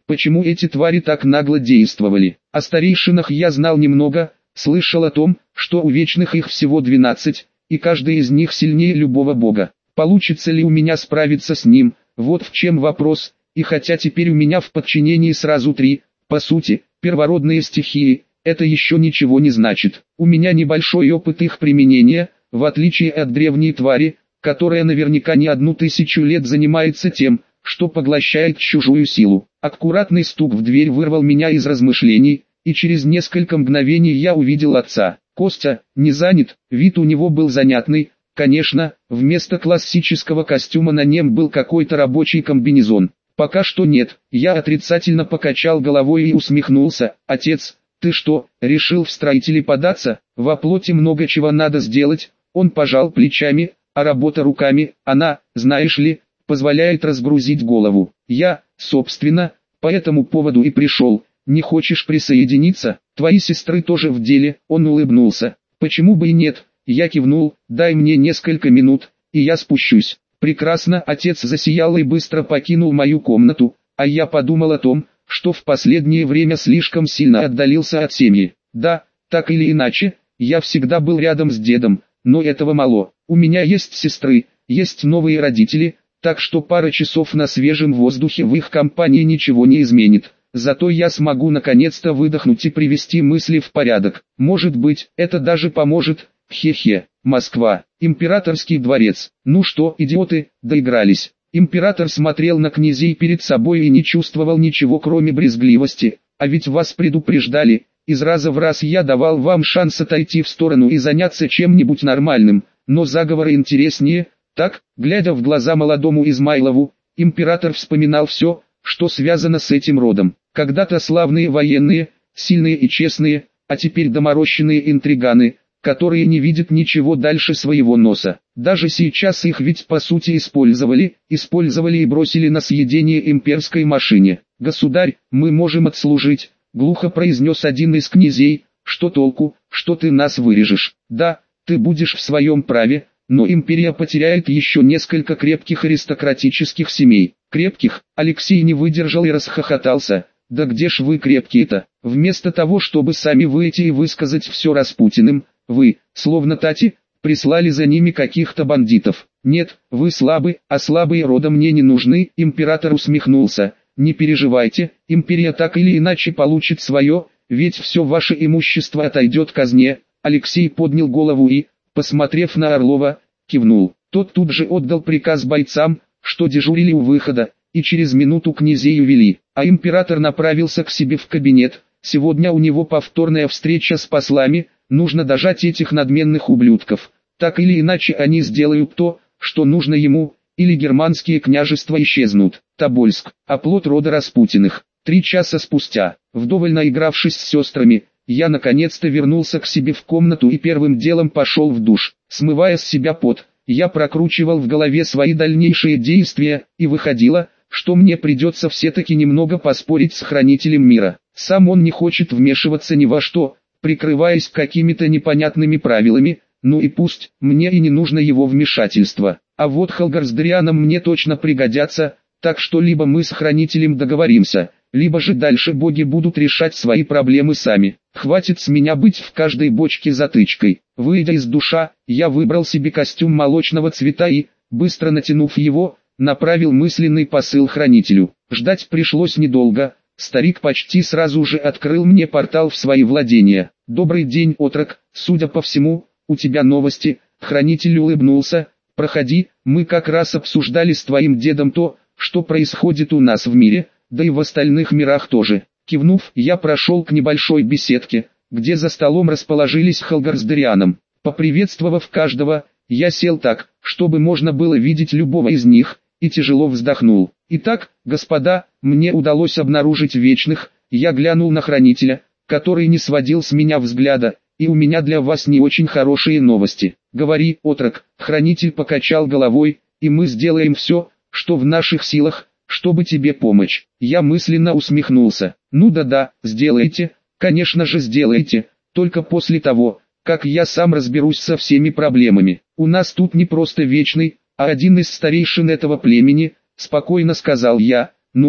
почему эти твари так нагло действовали. О старейшинах я знал немного, слышал о том, что у вечных их всего двенадцать, и каждый из них сильнее любого бога. Получится ли у меня справиться с ним, вот в чем вопрос, и хотя теперь у меня в подчинении сразу три, по сути, первородные стихии, это еще ничего не значит. У меня небольшой опыт их применения, в отличие от древней твари, которая наверняка не одну тысячу лет занимается тем, что поглощает чужую силу. Аккуратный стук в дверь вырвал меня из размышлений, и через несколько мгновений я увидел отца. Костя, не занят, вид у него был занятный, конечно, вместо классического костюма на нем был какой-то рабочий комбинезон. Пока что нет, я отрицательно покачал головой и усмехнулся. Отец, ты что, решил в строители податься? Во плоти много чего надо сделать. Он пожал плечами, а работа руками, она, знаешь ли, позволяет разгрузить голову. Я, собственно, по этому поводу и пришел. Не хочешь присоединиться? Твои сестры тоже в деле. Он улыбнулся. Почему бы и нет? Я кивнул. Дай мне несколько минут, и я спущусь. Прекрасно, отец засиял и быстро покинул мою комнату, а я подумал о том, что в последнее время слишком сильно отдалился от семьи. Да, так или иначе, я всегда был рядом с дедом, но этого мало. У меня есть сестры, есть новые родители, так что пара часов на свежем воздухе в их компании ничего не изменит. Зато я смогу наконец-то выдохнуть и привести мысли в порядок. Может быть, это даже поможет. Хе-хе. Москва. Императорский дворец. Ну что, идиоты, доигрались. Император смотрел на князей перед собой и не чувствовал ничего кроме брезгливости. А ведь вас предупреждали, из раза в раз я давал вам шанс отойти в сторону и заняться чем-нибудь нормальным, но заговоры интереснее. Так, глядя в глаза молодому Измайлову, император вспоминал все, что связано с этим родом. Когда-то славные военные, сильные и честные, а теперь доморощенные интриганы, которые не видят ничего дальше своего носа. Даже сейчас их ведь по сути использовали, использовали и бросили на съедение имперской машине. «Государь, мы можем отслужить», — глухо произнес один из князей. «Что толку, что ты нас вырежешь? Да, ты будешь в своем праве, но империя потеряет еще несколько крепких аристократических семей». «Крепких?» — Алексей не выдержал и расхохотался. «Да где ж вы крепкие-то? Вместо того, чтобы сами выйти и высказать все Распутиным, вы, словно Тати, прислали за ними каких-то бандитов. Нет, вы слабы, а слабые рода мне не нужны». Император усмехнулся. «Не переживайте, империя так или иначе получит свое, ведь все ваше имущество отойдет казне». Алексей поднял голову и, посмотрев на Орлова, кивнул. Тот тут же отдал приказ бойцам, что дежурили у выхода, и через минуту князей увели, а император направился к себе в кабинет. Сегодня у него повторная встреча с послами, нужно дожать этих надменных ублюдков. Так или иначе они сделают то, что нужно ему, или германские княжества исчезнут. Тобольск, оплот рода Распутиных. Три часа спустя, вдоволь наигравшись с сестрами, я наконец-то вернулся к себе в комнату и первым делом пошел в душ. Смывая с себя пот, я прокручивал в голове свои дальнейшие действия, и выходило, что мне придется все-таки немного поспорить с хранителем мира. Сам он не хочет вмешиваться ни во что, прикрываясь какими-то непонятными правилами, ну и пусть, мне и не нужно его вмешательство. А вот Холгар с Дрианом мне точно пригодятся, так что либо мы с хранителем договоримся, либо же дальше боги будут решать свои проблемы сами. Хватит с меня быть в каждой бочке затычкой. Выйдя из душа, я выбрал себе костюм молочного цвета и, быстро натянув его, направил мысленный посыл хранителю. Ждать пришлось недолго. Старик почти сразу же открыл мне портал в свои владения. «Добрый день, отрок, судя по всему, у тебя новости». Хранитель улыбнулся. «Проходи, мы как раз обсуждали с твоим дедом то, что происходит у нас в мире, да и в остальных мирах тоже». Кивнув, я прошел к небольшой беседке, где за столом расположились Холгар с Дрианом. Поприветствовав каждого, я сел так, чтобы можно было видеть любого из них, и тяжело вздохнул. «Итак, господа, мне удалось обнаружить вечных». Я глянул на хранителя, который не сводил с меня взгляда. «И у меня для вас не очень хорошие новости». «Говори, отрок». Хранитель покачал головой. «И мы сделаем все, что в наших силах, чтобы тебе помочь». Я мысленно усмехнулся. «Ну да-да, сделайте, конечно же сделайте, только после того, как я сам разберусь со всеми проблемами. У нас тут не просто вечный, а один из старейшин этого племени», спокойно сказал я. «Ну,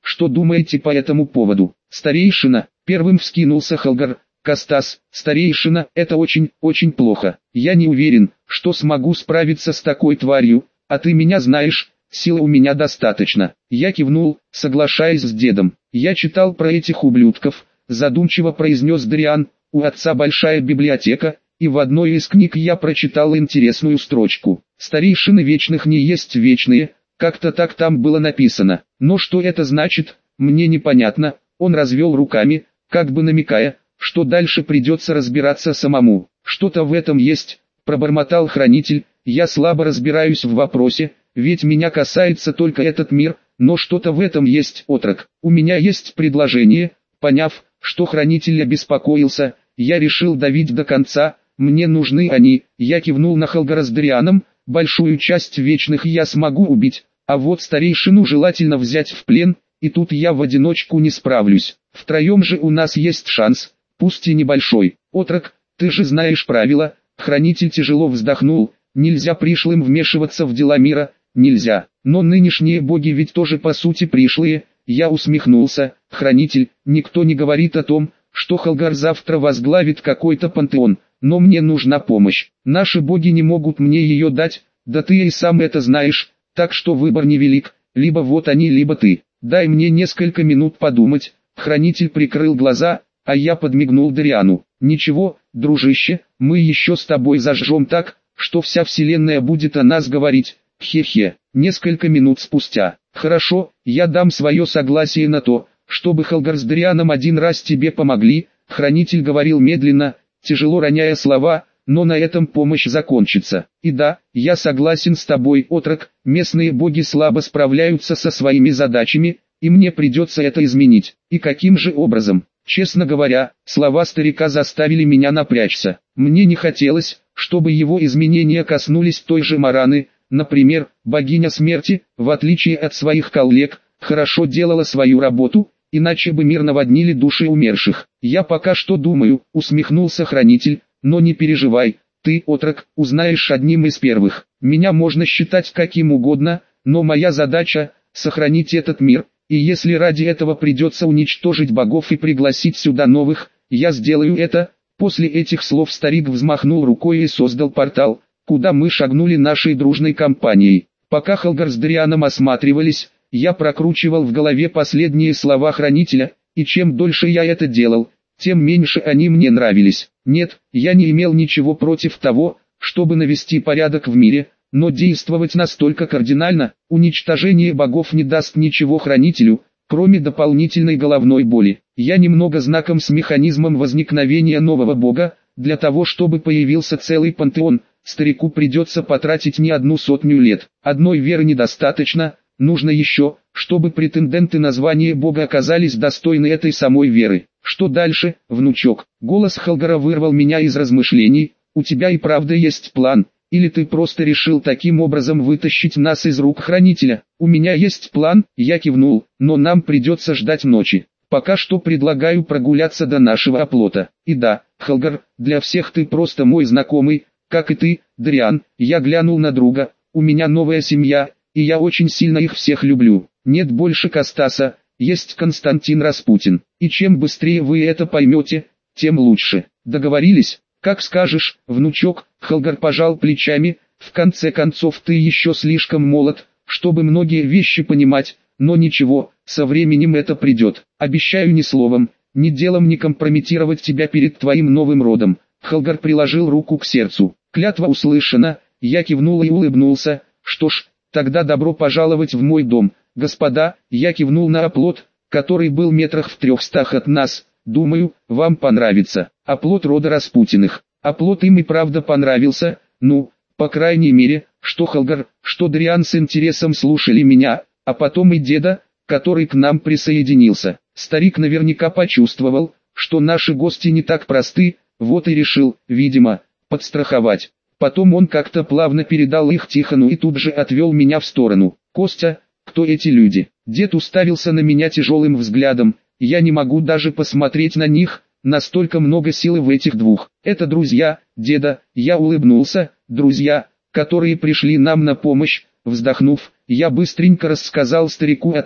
что думаете по этому поводу? Старейшина, первым вскинулся Халгар. Костас, старейшина, это очень, очень плохо. Я не уверен, что смогу справиться с такой тварью, а ты меня знаешь, силы у меня достаточно. Я кивнул, соглашаясь с дедом. Я читал про этих ублюдков, задумчиво произнес Дариан, у отца большая библиотека, и в одной из книг я прочитал интересную строчку. Старейшины вечных не есть вечные, как-то так там было написано. Но что это значит, мне непонятно. Он развел руками, как бы намекая, что дальше придется разбираться самому. Что-то в этом есть, пробормотал хранитель, я слабо разбираюсь в вопросе, ведь меня касается только этот мир, но что-то в этом есть, отрок. У меня есть предложение. Поняв, что хранитель обеспокоился, я решил давить до конца, мне нужны они. Я кивнул на Халгара с Дарианом, большую часть вечных я смогу убить, а вот старейшину желательно взять в плен, и тут я в одиночку не справлюсь. Втроем же у нас есть шанс, пусть и небольшой. Отрок, ты же знаешь правила. Хранитель тяжело вздохнул, нельзя пришлым вмешиваться в дела мира, нельзя. Но нынешние боги ведь тоже по сути пришлые. Я усмехнулся. Хранитель, никто не говорит о том, что Халгар завтра возглавит какой-то пантеон, но мне нужна помощь. Наши боги не могут мне ее дать, да ты и сам это знаешь, так что выбор невелик, либо вот они, либо ты. Дай мне несколько минут подумать. Хранитель прикрыл глаза, а я подмигнул Дариану. Ничего, дружище, мы еще с тобой зажжем так, что вся вселенная будет о нас говорить. Хе-хе. Несколько минут спустя. Хорошо, я дам свое согласие на то, чтобы Халгар с Дарианом один раз тебе помогли. Хранитель говорил медленно, тяжело роняя слова, но на этом помощь закончится. И да, я согласен с тобой, отрок, местные боги слабо справляются со своими задачами, и мне придется это изменить. И каким же образом? Честно говоря, слова старика заставили меня напрячься. Мне не хотелось, чтобы его изменения коснулись той же Мараны. Например, богиня смерти, в отличие от своих коллег, хорошо делала свою работу, иначе бы мир наводнили души умерших. Я пока что думаю, усмехнулся хранитель, но не переживай, ты, отрок, узнаешь одним из первых. Меня можно считать каким угодно, но моя задача – сохранить этот мир, и если ради этого придется уничтожить богов и пригласить сюда новых, я сделаю это. После этих слов старик взмахнул рукой и создал портал, куда мы шагнули нашей дружной компанией. Пока Халгар с Дарианом осматривались, я прокручивал в голове последние слова хранителя, и чем дольше я это делал, тем меньше они мне нравились. Нет, я не имел ничего против того, чтобы навести порядок в мире, но действовать настолько кардинально, уничтожение богов не даст ничего хранителю, кроме дополнительной головной боли. Я немного знаком с механизмом возникновения нового бога. Для того чтобы появился целый пантеон, старику придется потратить не одну сотню лет. Одной веры недостаточно, нужно еще, чтобы претенденты на звание бога оказались достойны этой самой веры. Что дальше, внучок? Голос Халгара вырвал меня из размышлений. У тебя и правда есть план, или ты просто решил таким образом вытащить нас из рук хранителя? У меня есть план, я кивнул, но нам придется ждать ночи. Пока что предлагаю прогуляться до нашего оплота. И да, Халгар, для всех ты просто мой знакомый, как и ты, Дариан. Я глянул на друга, у меня новая семья, и я очень сильно их всех люблю. Нет больше Костаса, есть Константин Распутин. И чем быстрее вы это поймете, тем лучше. Договорились? Как скажешь, внучок. Халгар пожал плечами. В конце концов ты еще слишком молод, чтобы многие вещи понимать, но ничего, со временем это придет. Обещаю ни словом, ни делом не компрометировать тебя перед твоим новым родом. Халгар приложил руку к сердцу. Клятва услышана. Я кивнул и улыбнулся. Что ж, тогда добро пожаловать в мой дом. Господа, я кивнул на оплот, который был метрах в трехстах от нас. Думаю, вам понравится. Оплот рода Распутиных. Оплот им и правда понравился. Ну, по крайней мере, что Халгар, что Дариан с интересом слушали меня, а потом и деда, который к нам присоединился. Старик наверняка почувствовал, что наши гости не так просты, вот и решил, видимо, подстраховать. Потом он как-то плавно передал их Тихону и тут же отвел меня в сторону. «Костя, кто эти люди?» Дед уставился на меня тяжелым взглядом. Я не могу даже посмотреть на них, настолько много силы в этих двух. Это друзья, деда. Я улыбнулся. Друзья, которые пришли нам на помощь. Вздохнув, я быстренько рассказал старику о том,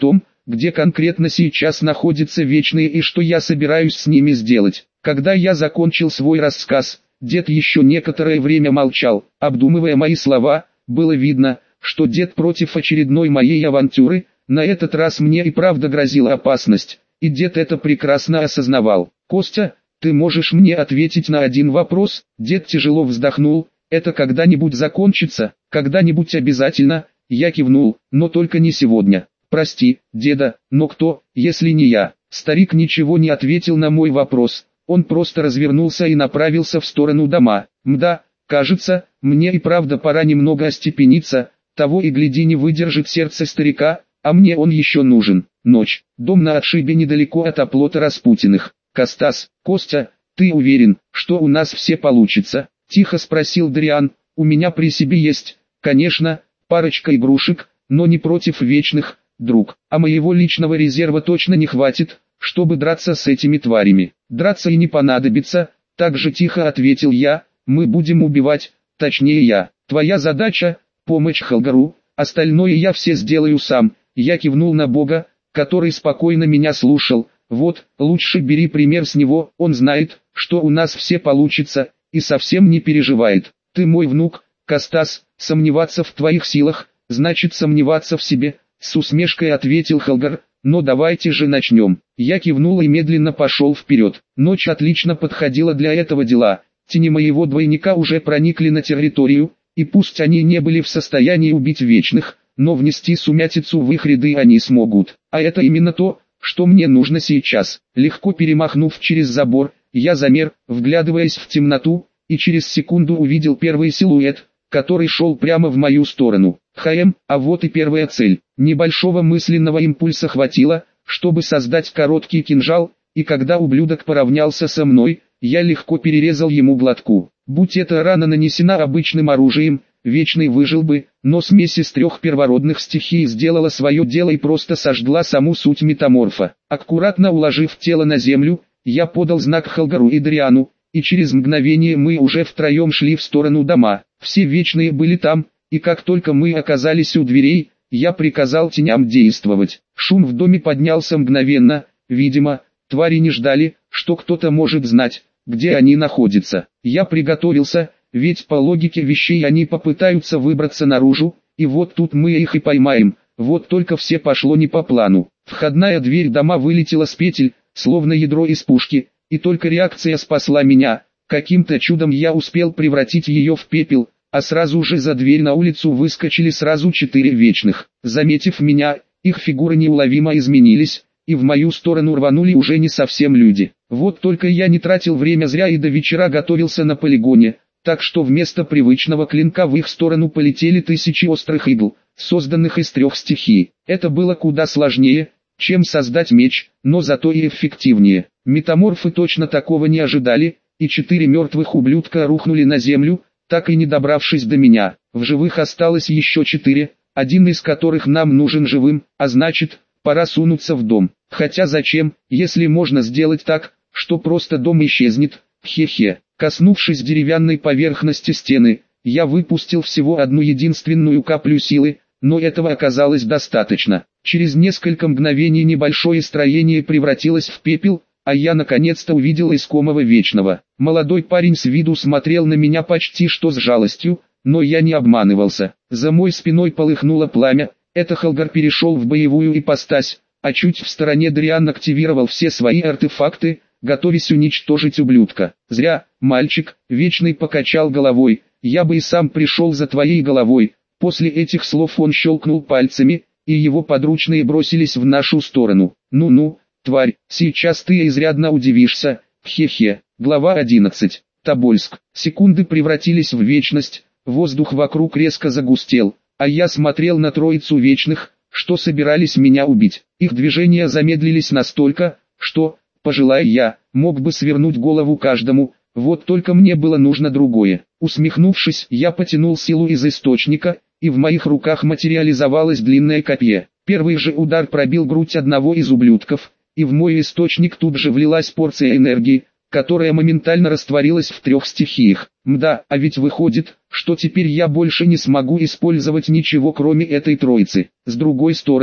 где конкретно сейчас находятся вечные и что я собираюсь с ними сделать. Когда я закончил свой рассказ, дед еще некоторое время молчал, обдумывая мои слова. Было видно, что дед против очередной моей авантюры. На этот раз мне и правда грозила опасность, и дед это прекрасно осознавал. «Костя, ты можешь мне ответить на один вопрос?» Дед тяжело вздохнул. «Это когда-нибудь закончится?» «Когда-нибудь обязательно», я кивнул, «но только не сегодня». «Прости, деда, но кто, если не я?» Старик ничего не ответил на мой вопрос, он просто развернулся и направился в сторону дома. «Мда, кажется, мне и правда пора немного остепениться, того и гляди не выдержит сердце старика, а мне он еще нужен». Ночь, дом на отшибе недалеко от оплота Распутиных. «Костас, Костя, ты уверен, что у нас все получится?» — тихо спросил Дриан. «У меня при себе есть, конечно, парочка игрушек, но не против вечных, друг, а моего личного резерва точно не хватит, чтобы драться с этими тварями». «Драться и не понадобится», — так же тихо ответил я, «мы будем убивать, точнее я. Твоя задача — помочь Халгару, остальное я все сделаю сам». Я кивнул на Бога, который спокойно меня слушал. «Вот, лучше бери пример с него, он знает, что у нас все получится, и совсем не переживает. Ты мой внук, Костас, сомневаться в твоих силах, значит сомневаться в себе», — с усмешкой ответил Халгар. «Но давайте же начнем». Я кивнул и медленно пошел вперед. Ночь отлично подходила для этого дела. Тени моего двойника уже проникли на территорию, и пусть они не были в состоянии убить вечных, но внести сумятицу в их ряды они смогут. А это именно то, что мне нужно сейчас. Легко перемахнув через забор, я замер, вглядываясь в темноту, и через секунду увидел первый силуэт, который шел прямо в мою сторону. Хм, а вот и первая цель. Небольшого мысленного импульса хватило, чтобы создать короткий кинжал, и когда ублюдок поравнялся со мной, я легко перерезал ему глотку. Будь эта рана нанесена обычным оружием, Вечный выжил бы, но смесь из трех первородных стихий сделала свое дело и просто сожгла саму суть метаморфа. Аккуратно уложив тело на землю, я подал знак Халгару и Дриану, и через мгновение мы уже втроем шли в сторону дома. Все вечные были там, и как только мы оказались у дверей, я приказал теням действовать. Шум в доме поднялся мгновенно, видимо, твари не ждали, что кто-то может знать, где они находятся. Я приготовился, ведь по логике вещей они попытаются выбраться наружу, и вот тут мы их и поймаем. Вот только все пошло не по плану. Входная дверь дома вылетела с петель, словно ядро из пушки, и только реакция спасла меня. Каким-то чудом я успел превратить ее в пепел, а сразу же за дверь на улицу выскочили сразу четыре вечных. Заметив меня, их фигуры неуловимо изменились, и в мою сторону рванули уже не совсем люди. Вот только я не тратил время зря и до вечера готовился на полигоне, так что вместо привычного клинка в их сторону полетели тысячи острых игл, созданных из трех стихий. Это было куда сложнее, чем создать меч, но зато и эффективнее. Метаморфы точно такого не ожидали, и четыре мертвых ублюдка рухнули на землю, так и не добравшись до меня. В живых осталось еще четыре, один из которых нам нужен живым, а значит, пора сунуться в дом. Хотя зачем, если можно сделать так, что просто дом исчезнет, хе-хе. Коснувшись деревянной поверхности стены, я выпустил всего одну единственную каплю силы, но этого оказалось достаточно. Через несколько мгновений небольшое строение превратилось в пепел, а я наконец-то увидел искомого вечного. Молодой парень с виду смотрел на меня почти что с жалостью, но я не обманывался. За мой спиной полыхнуло пламя, это Халгар перешел в боевую ипостась, а чуть в стороне Дриан активировал все свои артефакты, готовясь уничтожить ублюдка. «Зря, мальчик», — Вечный покачал головой, «я бы и сам пришел за твоей головой». После этих слов он щелкнул пальцами, и его подручные бросились в нашу сторону. «Ну-ну, тварь, сейчас ты изрядно удивишься, хе-хе». Глава одиннадцать. Тобольск. Секунды превратились в вечность, воздух вокруг резко загустел, а я смотрел на троицу вечных, что собирались меня убить. Их движения замедлились настолько, что, пожелая я, мог бы свернуть голову каждому, вот только мне было нужно другое. Усмехнувшись, я потянул силу из источника, и в моих руках материализовалось длинное копье. Первый же удар пробил грудь одного из ублюдков, и в мой источник тут же влилась порция энергии, которая моментально растворилась в трех стихиях. Мда, а ведь выходит, что теперь я больше не смогу использовать ничего кроме этой троицы. С другой стороны,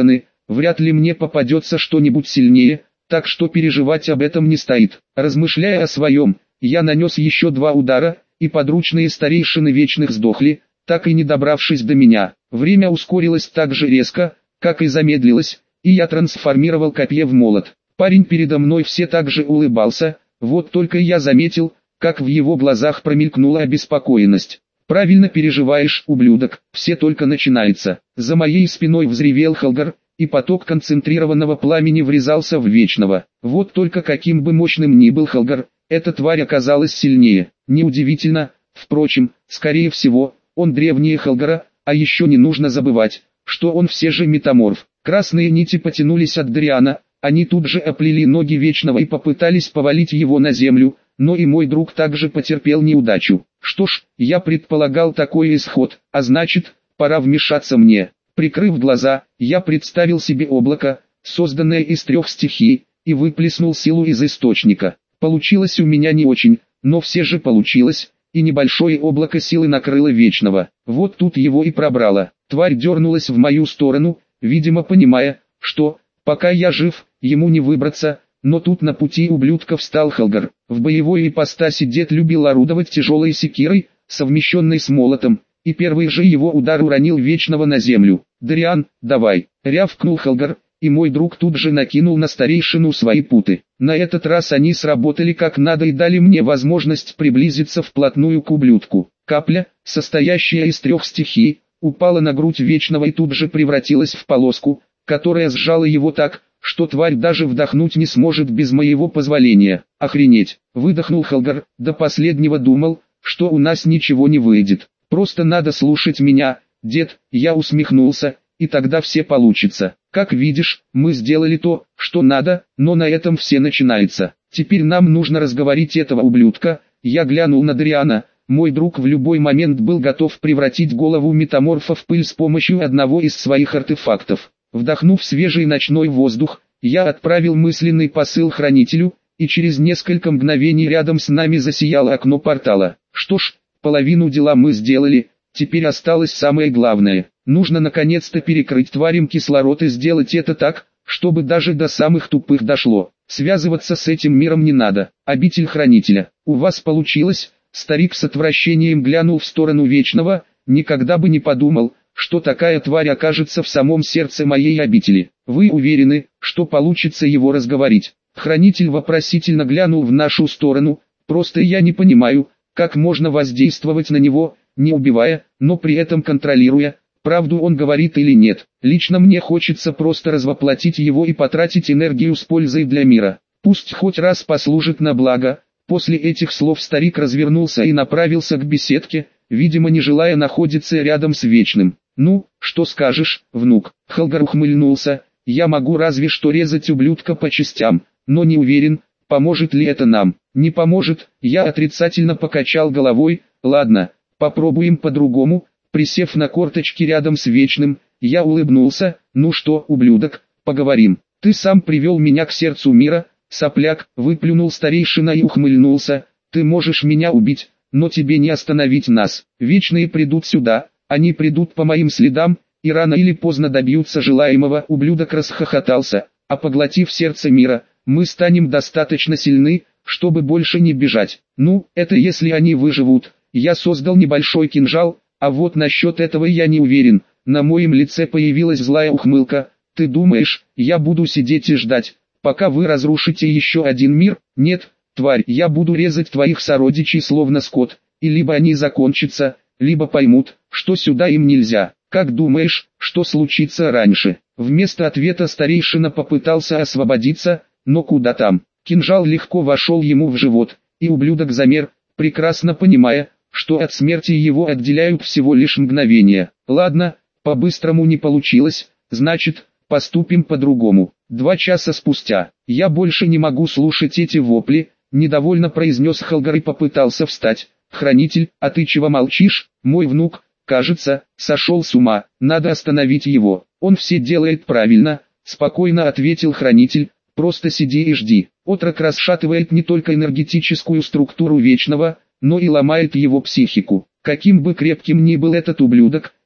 вряд ли мне попадется что-нибудь сильнее, так что переживать об этом не стоит. Размышляя о своем, я нанес еще два удара, и подручные старейшины вечных сдохли, так и не добравшись до меня. Время ускорилось так же резко, как и замедлилось, и я трансформировал копье в молот. Парень передо мной все так же улыбался, вот только я заметил, как в его глазах промелькнула обеспокоенность. «Правильно переживаешь, ублюдок, все только начинается». За моей спиной взревел Хелгар, и поток концентрированного пламени врезался в Вечного. Вот только каким бы мощным ни был Хелгар, эта тварь оказалась сильнее. Неудивительно, впрочем, скорее всего, он древнее Хелгара, а еще не нужно забывать, что он все же метаморф. Красные нити потянулись от Дариана, они тут же оплели ноги Вечного и попытались повалить его на землю, но и мой друг также потерпел неудачу. Что ж, я предполагал такой исход, а значит, пора вмешаться мне. Прикрыв глаза, я представил себе облако, созданное из трех стихий, и выплеснул силу из источника. Получилось у меня не очень, но все же получилось, и небольшое облако силы накрыло Вечного. Вот тут его и пробрало. Тварь дернулась в мою сторону, видимо понимая, что, пока я жив, ему не выбраться, но тут на пути ублюдка встал Хелгар. В боевой ипостаси дед любил орудовать тяжелой секирой, совмещенной с молотом, и первый же его удар уронил Вечного на землю. «Дариан, давай!» — рявкнул Хелгар, и мой друг тут же накинул на старейшину свои путы. На этот раз они сработали как надо и дали мне возможность приблизиться вплотную к ублюдку. Капля, состоящая из трех стихий, упала на грудь Вечного и тут же превратилась в полоску, которая сжала его так, что тварь даже вдохнуть не сможет без моего позволения. «Охренеть!» — выдохнул Хелгар, до последнего думал, что у нас ничего не выйдет. «Просто надо слушать меня, дед», — я усмехнулся, «и тогда все получится. Как видишь, мы сделали то, что надо, но на этом все начинается. Теперь нам нужно разговорить этого ублюдка». Я глянул на Дариана. Мой друг в любой момент был готов превратить голову метаморфа в пыль с помощью одного из своих артефактов. Вдохнув свежий ночной воздух, я отправил мысленный посыл хранителю, и через несколько мгновений рядом с нами засияло окно портала. Что ж, половину дела мы сделали, теперь осталось самое главное. Нужно наконец-то перекрыть тварям кислород и сделать это так, чтобы даже до самых тупых дошло. Связываться с этим миром не надо. Обитель хранителя. У вас получилось? Старик с отвращением глянул в сторону Вечного, никогда бы не подумал, что такая тварь окажется в самом сердце моей обители. Вы уверены, что получится его разговорить? Хранитель вопросительно глянул в нашу сторону. Просто я не понимаю, как можно воздействовать на него, не убивая, но при этом контролируя, правду он говорит или нет. Лично мне хочется просто развоплотить его и потратить энергию с пользой для мира. Пусть хоть раз послужит на благо. После этих слов старик развернулся и направился к беседке, видимо не желая находиться рядом с Вечным. «Ну, что скажешь, внук?» Хелгар ухмыльнулся. «Я могу разве что резать ублюдка по частям, но не уверен, поможет ли это нам». «Не поможет», я отрицательно покачал головой. «Ладно, попробуем по-другому». Присев на корточки рядом с Вечным, я улыбнулся. «Ну что, ублюдок, поговорим. Ты сам привел меня к сердцу мира, сопляк», выплюнул старейшина и ухмыльнулся. «Ты можешь меня убить, но тебе не остановить нас. Вечные придут сюда, они придут по моим следам, и рано или поздно добьются желаемого». Ублюдок расхохотался. «А поглотив сердце мира, мы станем достаточно сильны, чтобы больше не бежать. Ну, это если они выживут». Я создал небольшой кинжал, а вот насчет этого я не уверен. На моем лице появилась злая ухмылка. «Ты думаешь, я буду сидеть и ждать, пока вы разрушите еще один мир? Нет, тварь, я буду резать твоих сородичей словно скот, и либо они закончатся, либо поймут, что сюда им нельзя. Как думаешь, что случится раньше?» Вместо ответа старейшина попытался освободиться, но куда там. Кинжал легко вошел ему в живот, и ублюдок замер, прекрасно понимая, что от смерти его отделяют всего лишь мгновения. «Ладно, по-быстрому не получилось, значит, поступим по-другому». Два часа спустя, «Я больше не могу слушать эти вопли», недовольно произнес Хелгар и попытался встать. «Хранитель, а ты чего молчишь? Мой внук, кажется, сошел с ума, надо остановить его. Он все делает правильно», спокойно ответил Хранитель. «Просто сиди и жди». Отрок расшатывает не только энергетическую структуру Вечного, но и ломает его психику. Каким бы крепким ни был этот ублюдок,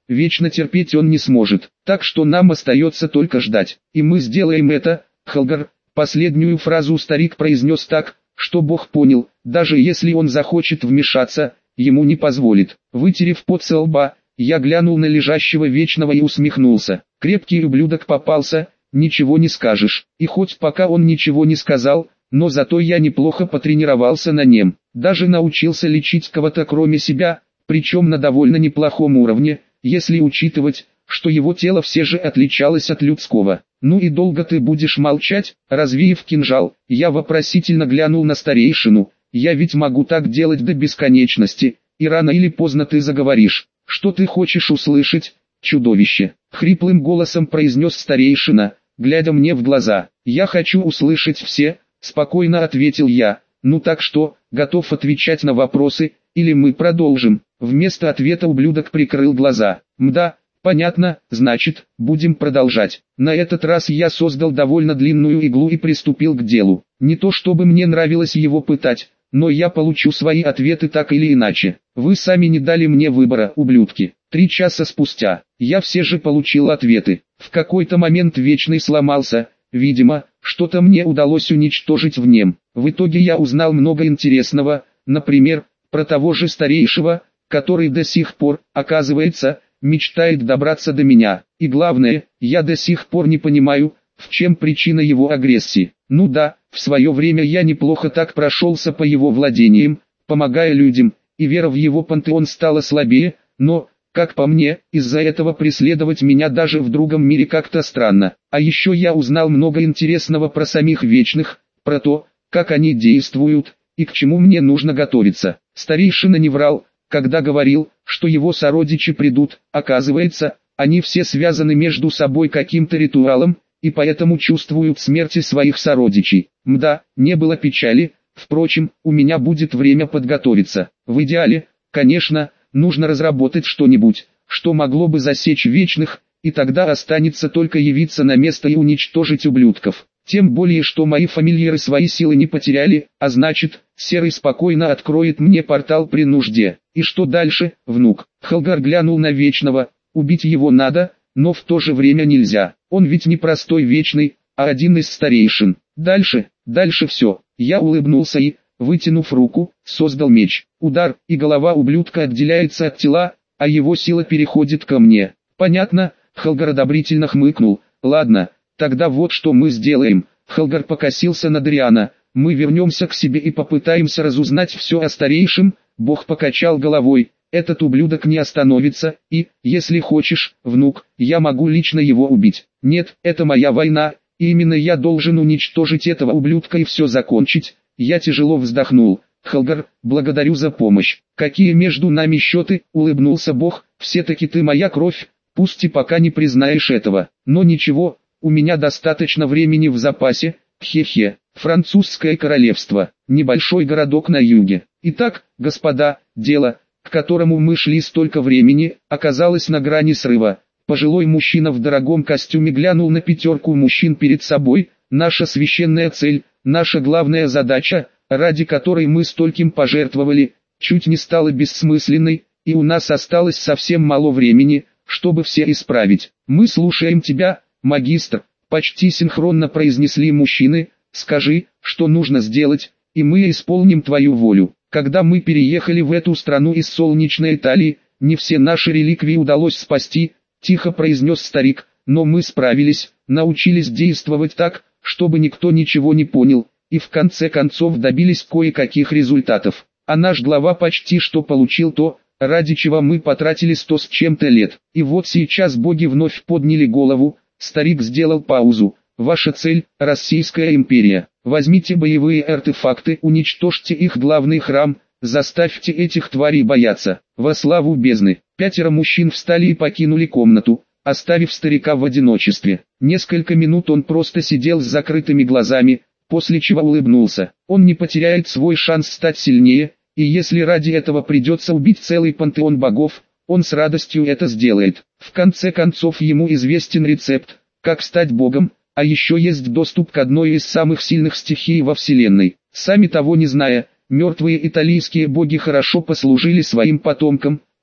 вечно терпеть он не сможет. Так что нам остается только ждать. И мы сделаем это, Хелгар. Последнюю фразу старик произнес так, что Бог понял, даже если он захочет вмешаться, ему не позволит. Вытерев пот со лба, я глянул на лежащего Вечного и усмехнулся. Крепкий ублюдок попался, ничего не скажешь. И хоть пока он ничего не сказал, но зато я неплохо потренировался на нем. Даже научился лечить кого-то кроме себя, причем на довольно неплохом уровне, если учитывать, что его тело все же отличалось от людского. «Ну и долго ты будешь молчать?» Развеяв кинжал, я вопросительно глянул на старейшину. «Я ведь могу так делать до бесконечности, и рано или поздно ты заговоришь. Что ты хочешь услышать, чудовище?» Хриплым голосом произнес старейшина, глядя мне в глаза. «Я хочу услышать все», спокойно ответил я. «Ну так что, готов отвечать на вопросы, или мы продолжим?» Вместо ответа ублюдок прикрыл глаза. «Мда, понятно, значит, будем продолжать». На этот раз я создал довольно длинную иглу и приступил к делу. Не то чтобы мне нравилось его пытать, но я получу свои ответы так или иначе. Вы сами не дали мне выбора, ублюдки. Три часа спустя, я все же получил ответы. В какой-то момент Вечный сломался, видимо, что-то мне удалось уничтожить в нем. В итоге я узнал много интересного, например, про того же старейшего, который до сих пор, оказывается, мечтает добраться до меня. И главное, я до сих пор не понимаю, в чем причина его агрессии. Ну да, в свое время я неплохо так прошелся по его владениям, помогая людям, и вера в его пантеон стала слабее, но, как по мне, из-за этого преследовать меня даже в другом мире как-то странно. А еще я узнал много интересного про самих Вечных, про то, как они действуют, и к чему мне нужно готовиться. Старейшина не врал, когда говорил, что его сородичи придут. Оказывается, они все связаны между собой каким-то ритуалом, и поэтому чувствуют смерти своих сородичей. Мда, не было печали, впрочем, у меня будет время подготовиться. В идеале, конечно, нужно разработать что-нибудь, что могло бы засечь Вечных, и тогда останется только явиться на место и уничтожить ублюдков. Тем более, что мои фамильяры свои силы не потеряли, а значит, Серый спокойно откроет мне портал при нужде. И что дальше, внук? Хелгар глянул на Вечного. Убить его надо, но в то же время нельзя. Он ведь не простой Вечный, а один из старейшин. Дальше, дальше все. Я улыбнулся и, вытянув руку, создал меч. Удар, и голова ублюдка отделяется от тела, а его сила переходит ко мне. Понятно, Хелгар одобрительно хмыкнул. Ладно, тогда вот что мы сделаем. Хелгар покосился на Дариана. Мы вернемся к себе и попытаемся разузнать все о старейшем. Бог покачал головой. Этот ублюдок не остановится, и, если хочешь, внук, я могу лично его убить. Нет, это моя война, и именно я должен уничтожить этого ублюдка и все закончить. Я тяжело вздохнул. Хелгар, благодарю за помощь. Какие между нами счеты, улыбнулся Бог, все-таки ты моя кровь, пусть и пока не признаешь этого. Но ничего, у меня достаточно времени в запасе, хе-хе. Французское королевство, небольшой городок на юге. Итак, господа, дело, к которому мы шли столько времени, оказалось на грани срыва. Пожилой мужчина в дорогом костюме глянул на пятерку мужчин перед собой. Наша священная цель, наша главная задача, ради которой мы стольким пожертвовали, чуть не стала бессмысленной, и у нас осталось совсем мало времени, чтобы все исправить. Мы слушаем тебя, магистр, почти синхронно произнесли мужчины. Скажи, что нужно сделать, и мы исполним твою волю. Когда мы переехали в эту страну из солнечной Италии, не все наши реликвии удалось спасти, тихо произнес старик, но мы справились, научились действовать так, чтобы никто ничего не понял, и в конце концов добились кое-каких результатов. А наш глава почти что получил то, ради чего мы потратили сто с чем-то лет. И вот сейчас боги вновь подняли голову, старик сделал паузу. Ваша цель – Российская империя. Возьмите боевые артефакты, уничтожьте их главный храм, заставьте этих тварей бояться. Во славу бездны. Пятеро мужчин встали и покинули комнату, оставив старика в одиночестве. Несколько минут он просто сидел с закрытыми глазами, после чего улыбнулся. Он не потеряет свой шанс стать сильнее, и если ради этого придется убить целый пантеон богов, он с радостью это сделает. В конце концов ему известен рецепт, как стать богом. А еще есть доступ к одной из самых сильных стихий во Вселенной. Сами того не зная, мертвые итальянские боги хорошо послужили своим потомкам,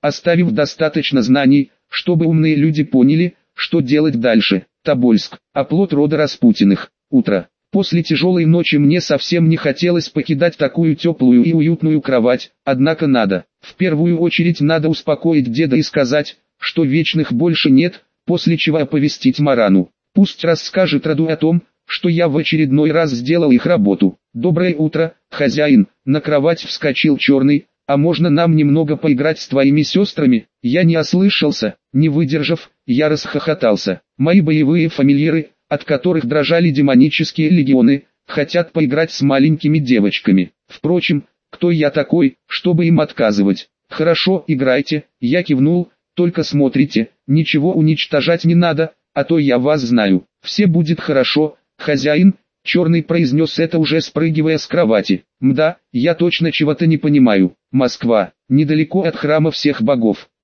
оставив достаточно знаний, чтобы умные люди поняли, что делать дальше. Тобольск, оплот рода Распутиных. Утро. После тяжелой ночи мне совсем не хотелось покидать такую теплую и уютную кровать, однако надо. В первую очередь надо успокоить деда и сказать, что вечных больше нет, после чего оповестить Марану. Пусть расскажет роду о том, что я в очередной раз сделал их работу. «Доброе утро, хозяин!» На кровать вскочил Черный. «А можно нам немного поиграть с твоими сестрами?» Я не ослышался, не выдержав, я расхохотался. Мои боевые фамильяры, от которых дрожали демонические легионы, хотят поиграть с маленькими девочками. Впрочем, кто я такой, чтобы им отказывать? «Хорошо, играйте», я кивнул, «только смотрите, ничего уничтожать не надо, а то я вас знаю. Все будет хорошо, хозяин». Черный произнес это уже спрыгивая с кровати. «Мда, я точно чего-то не понимаю. Москва, недалеко от храма всех богов.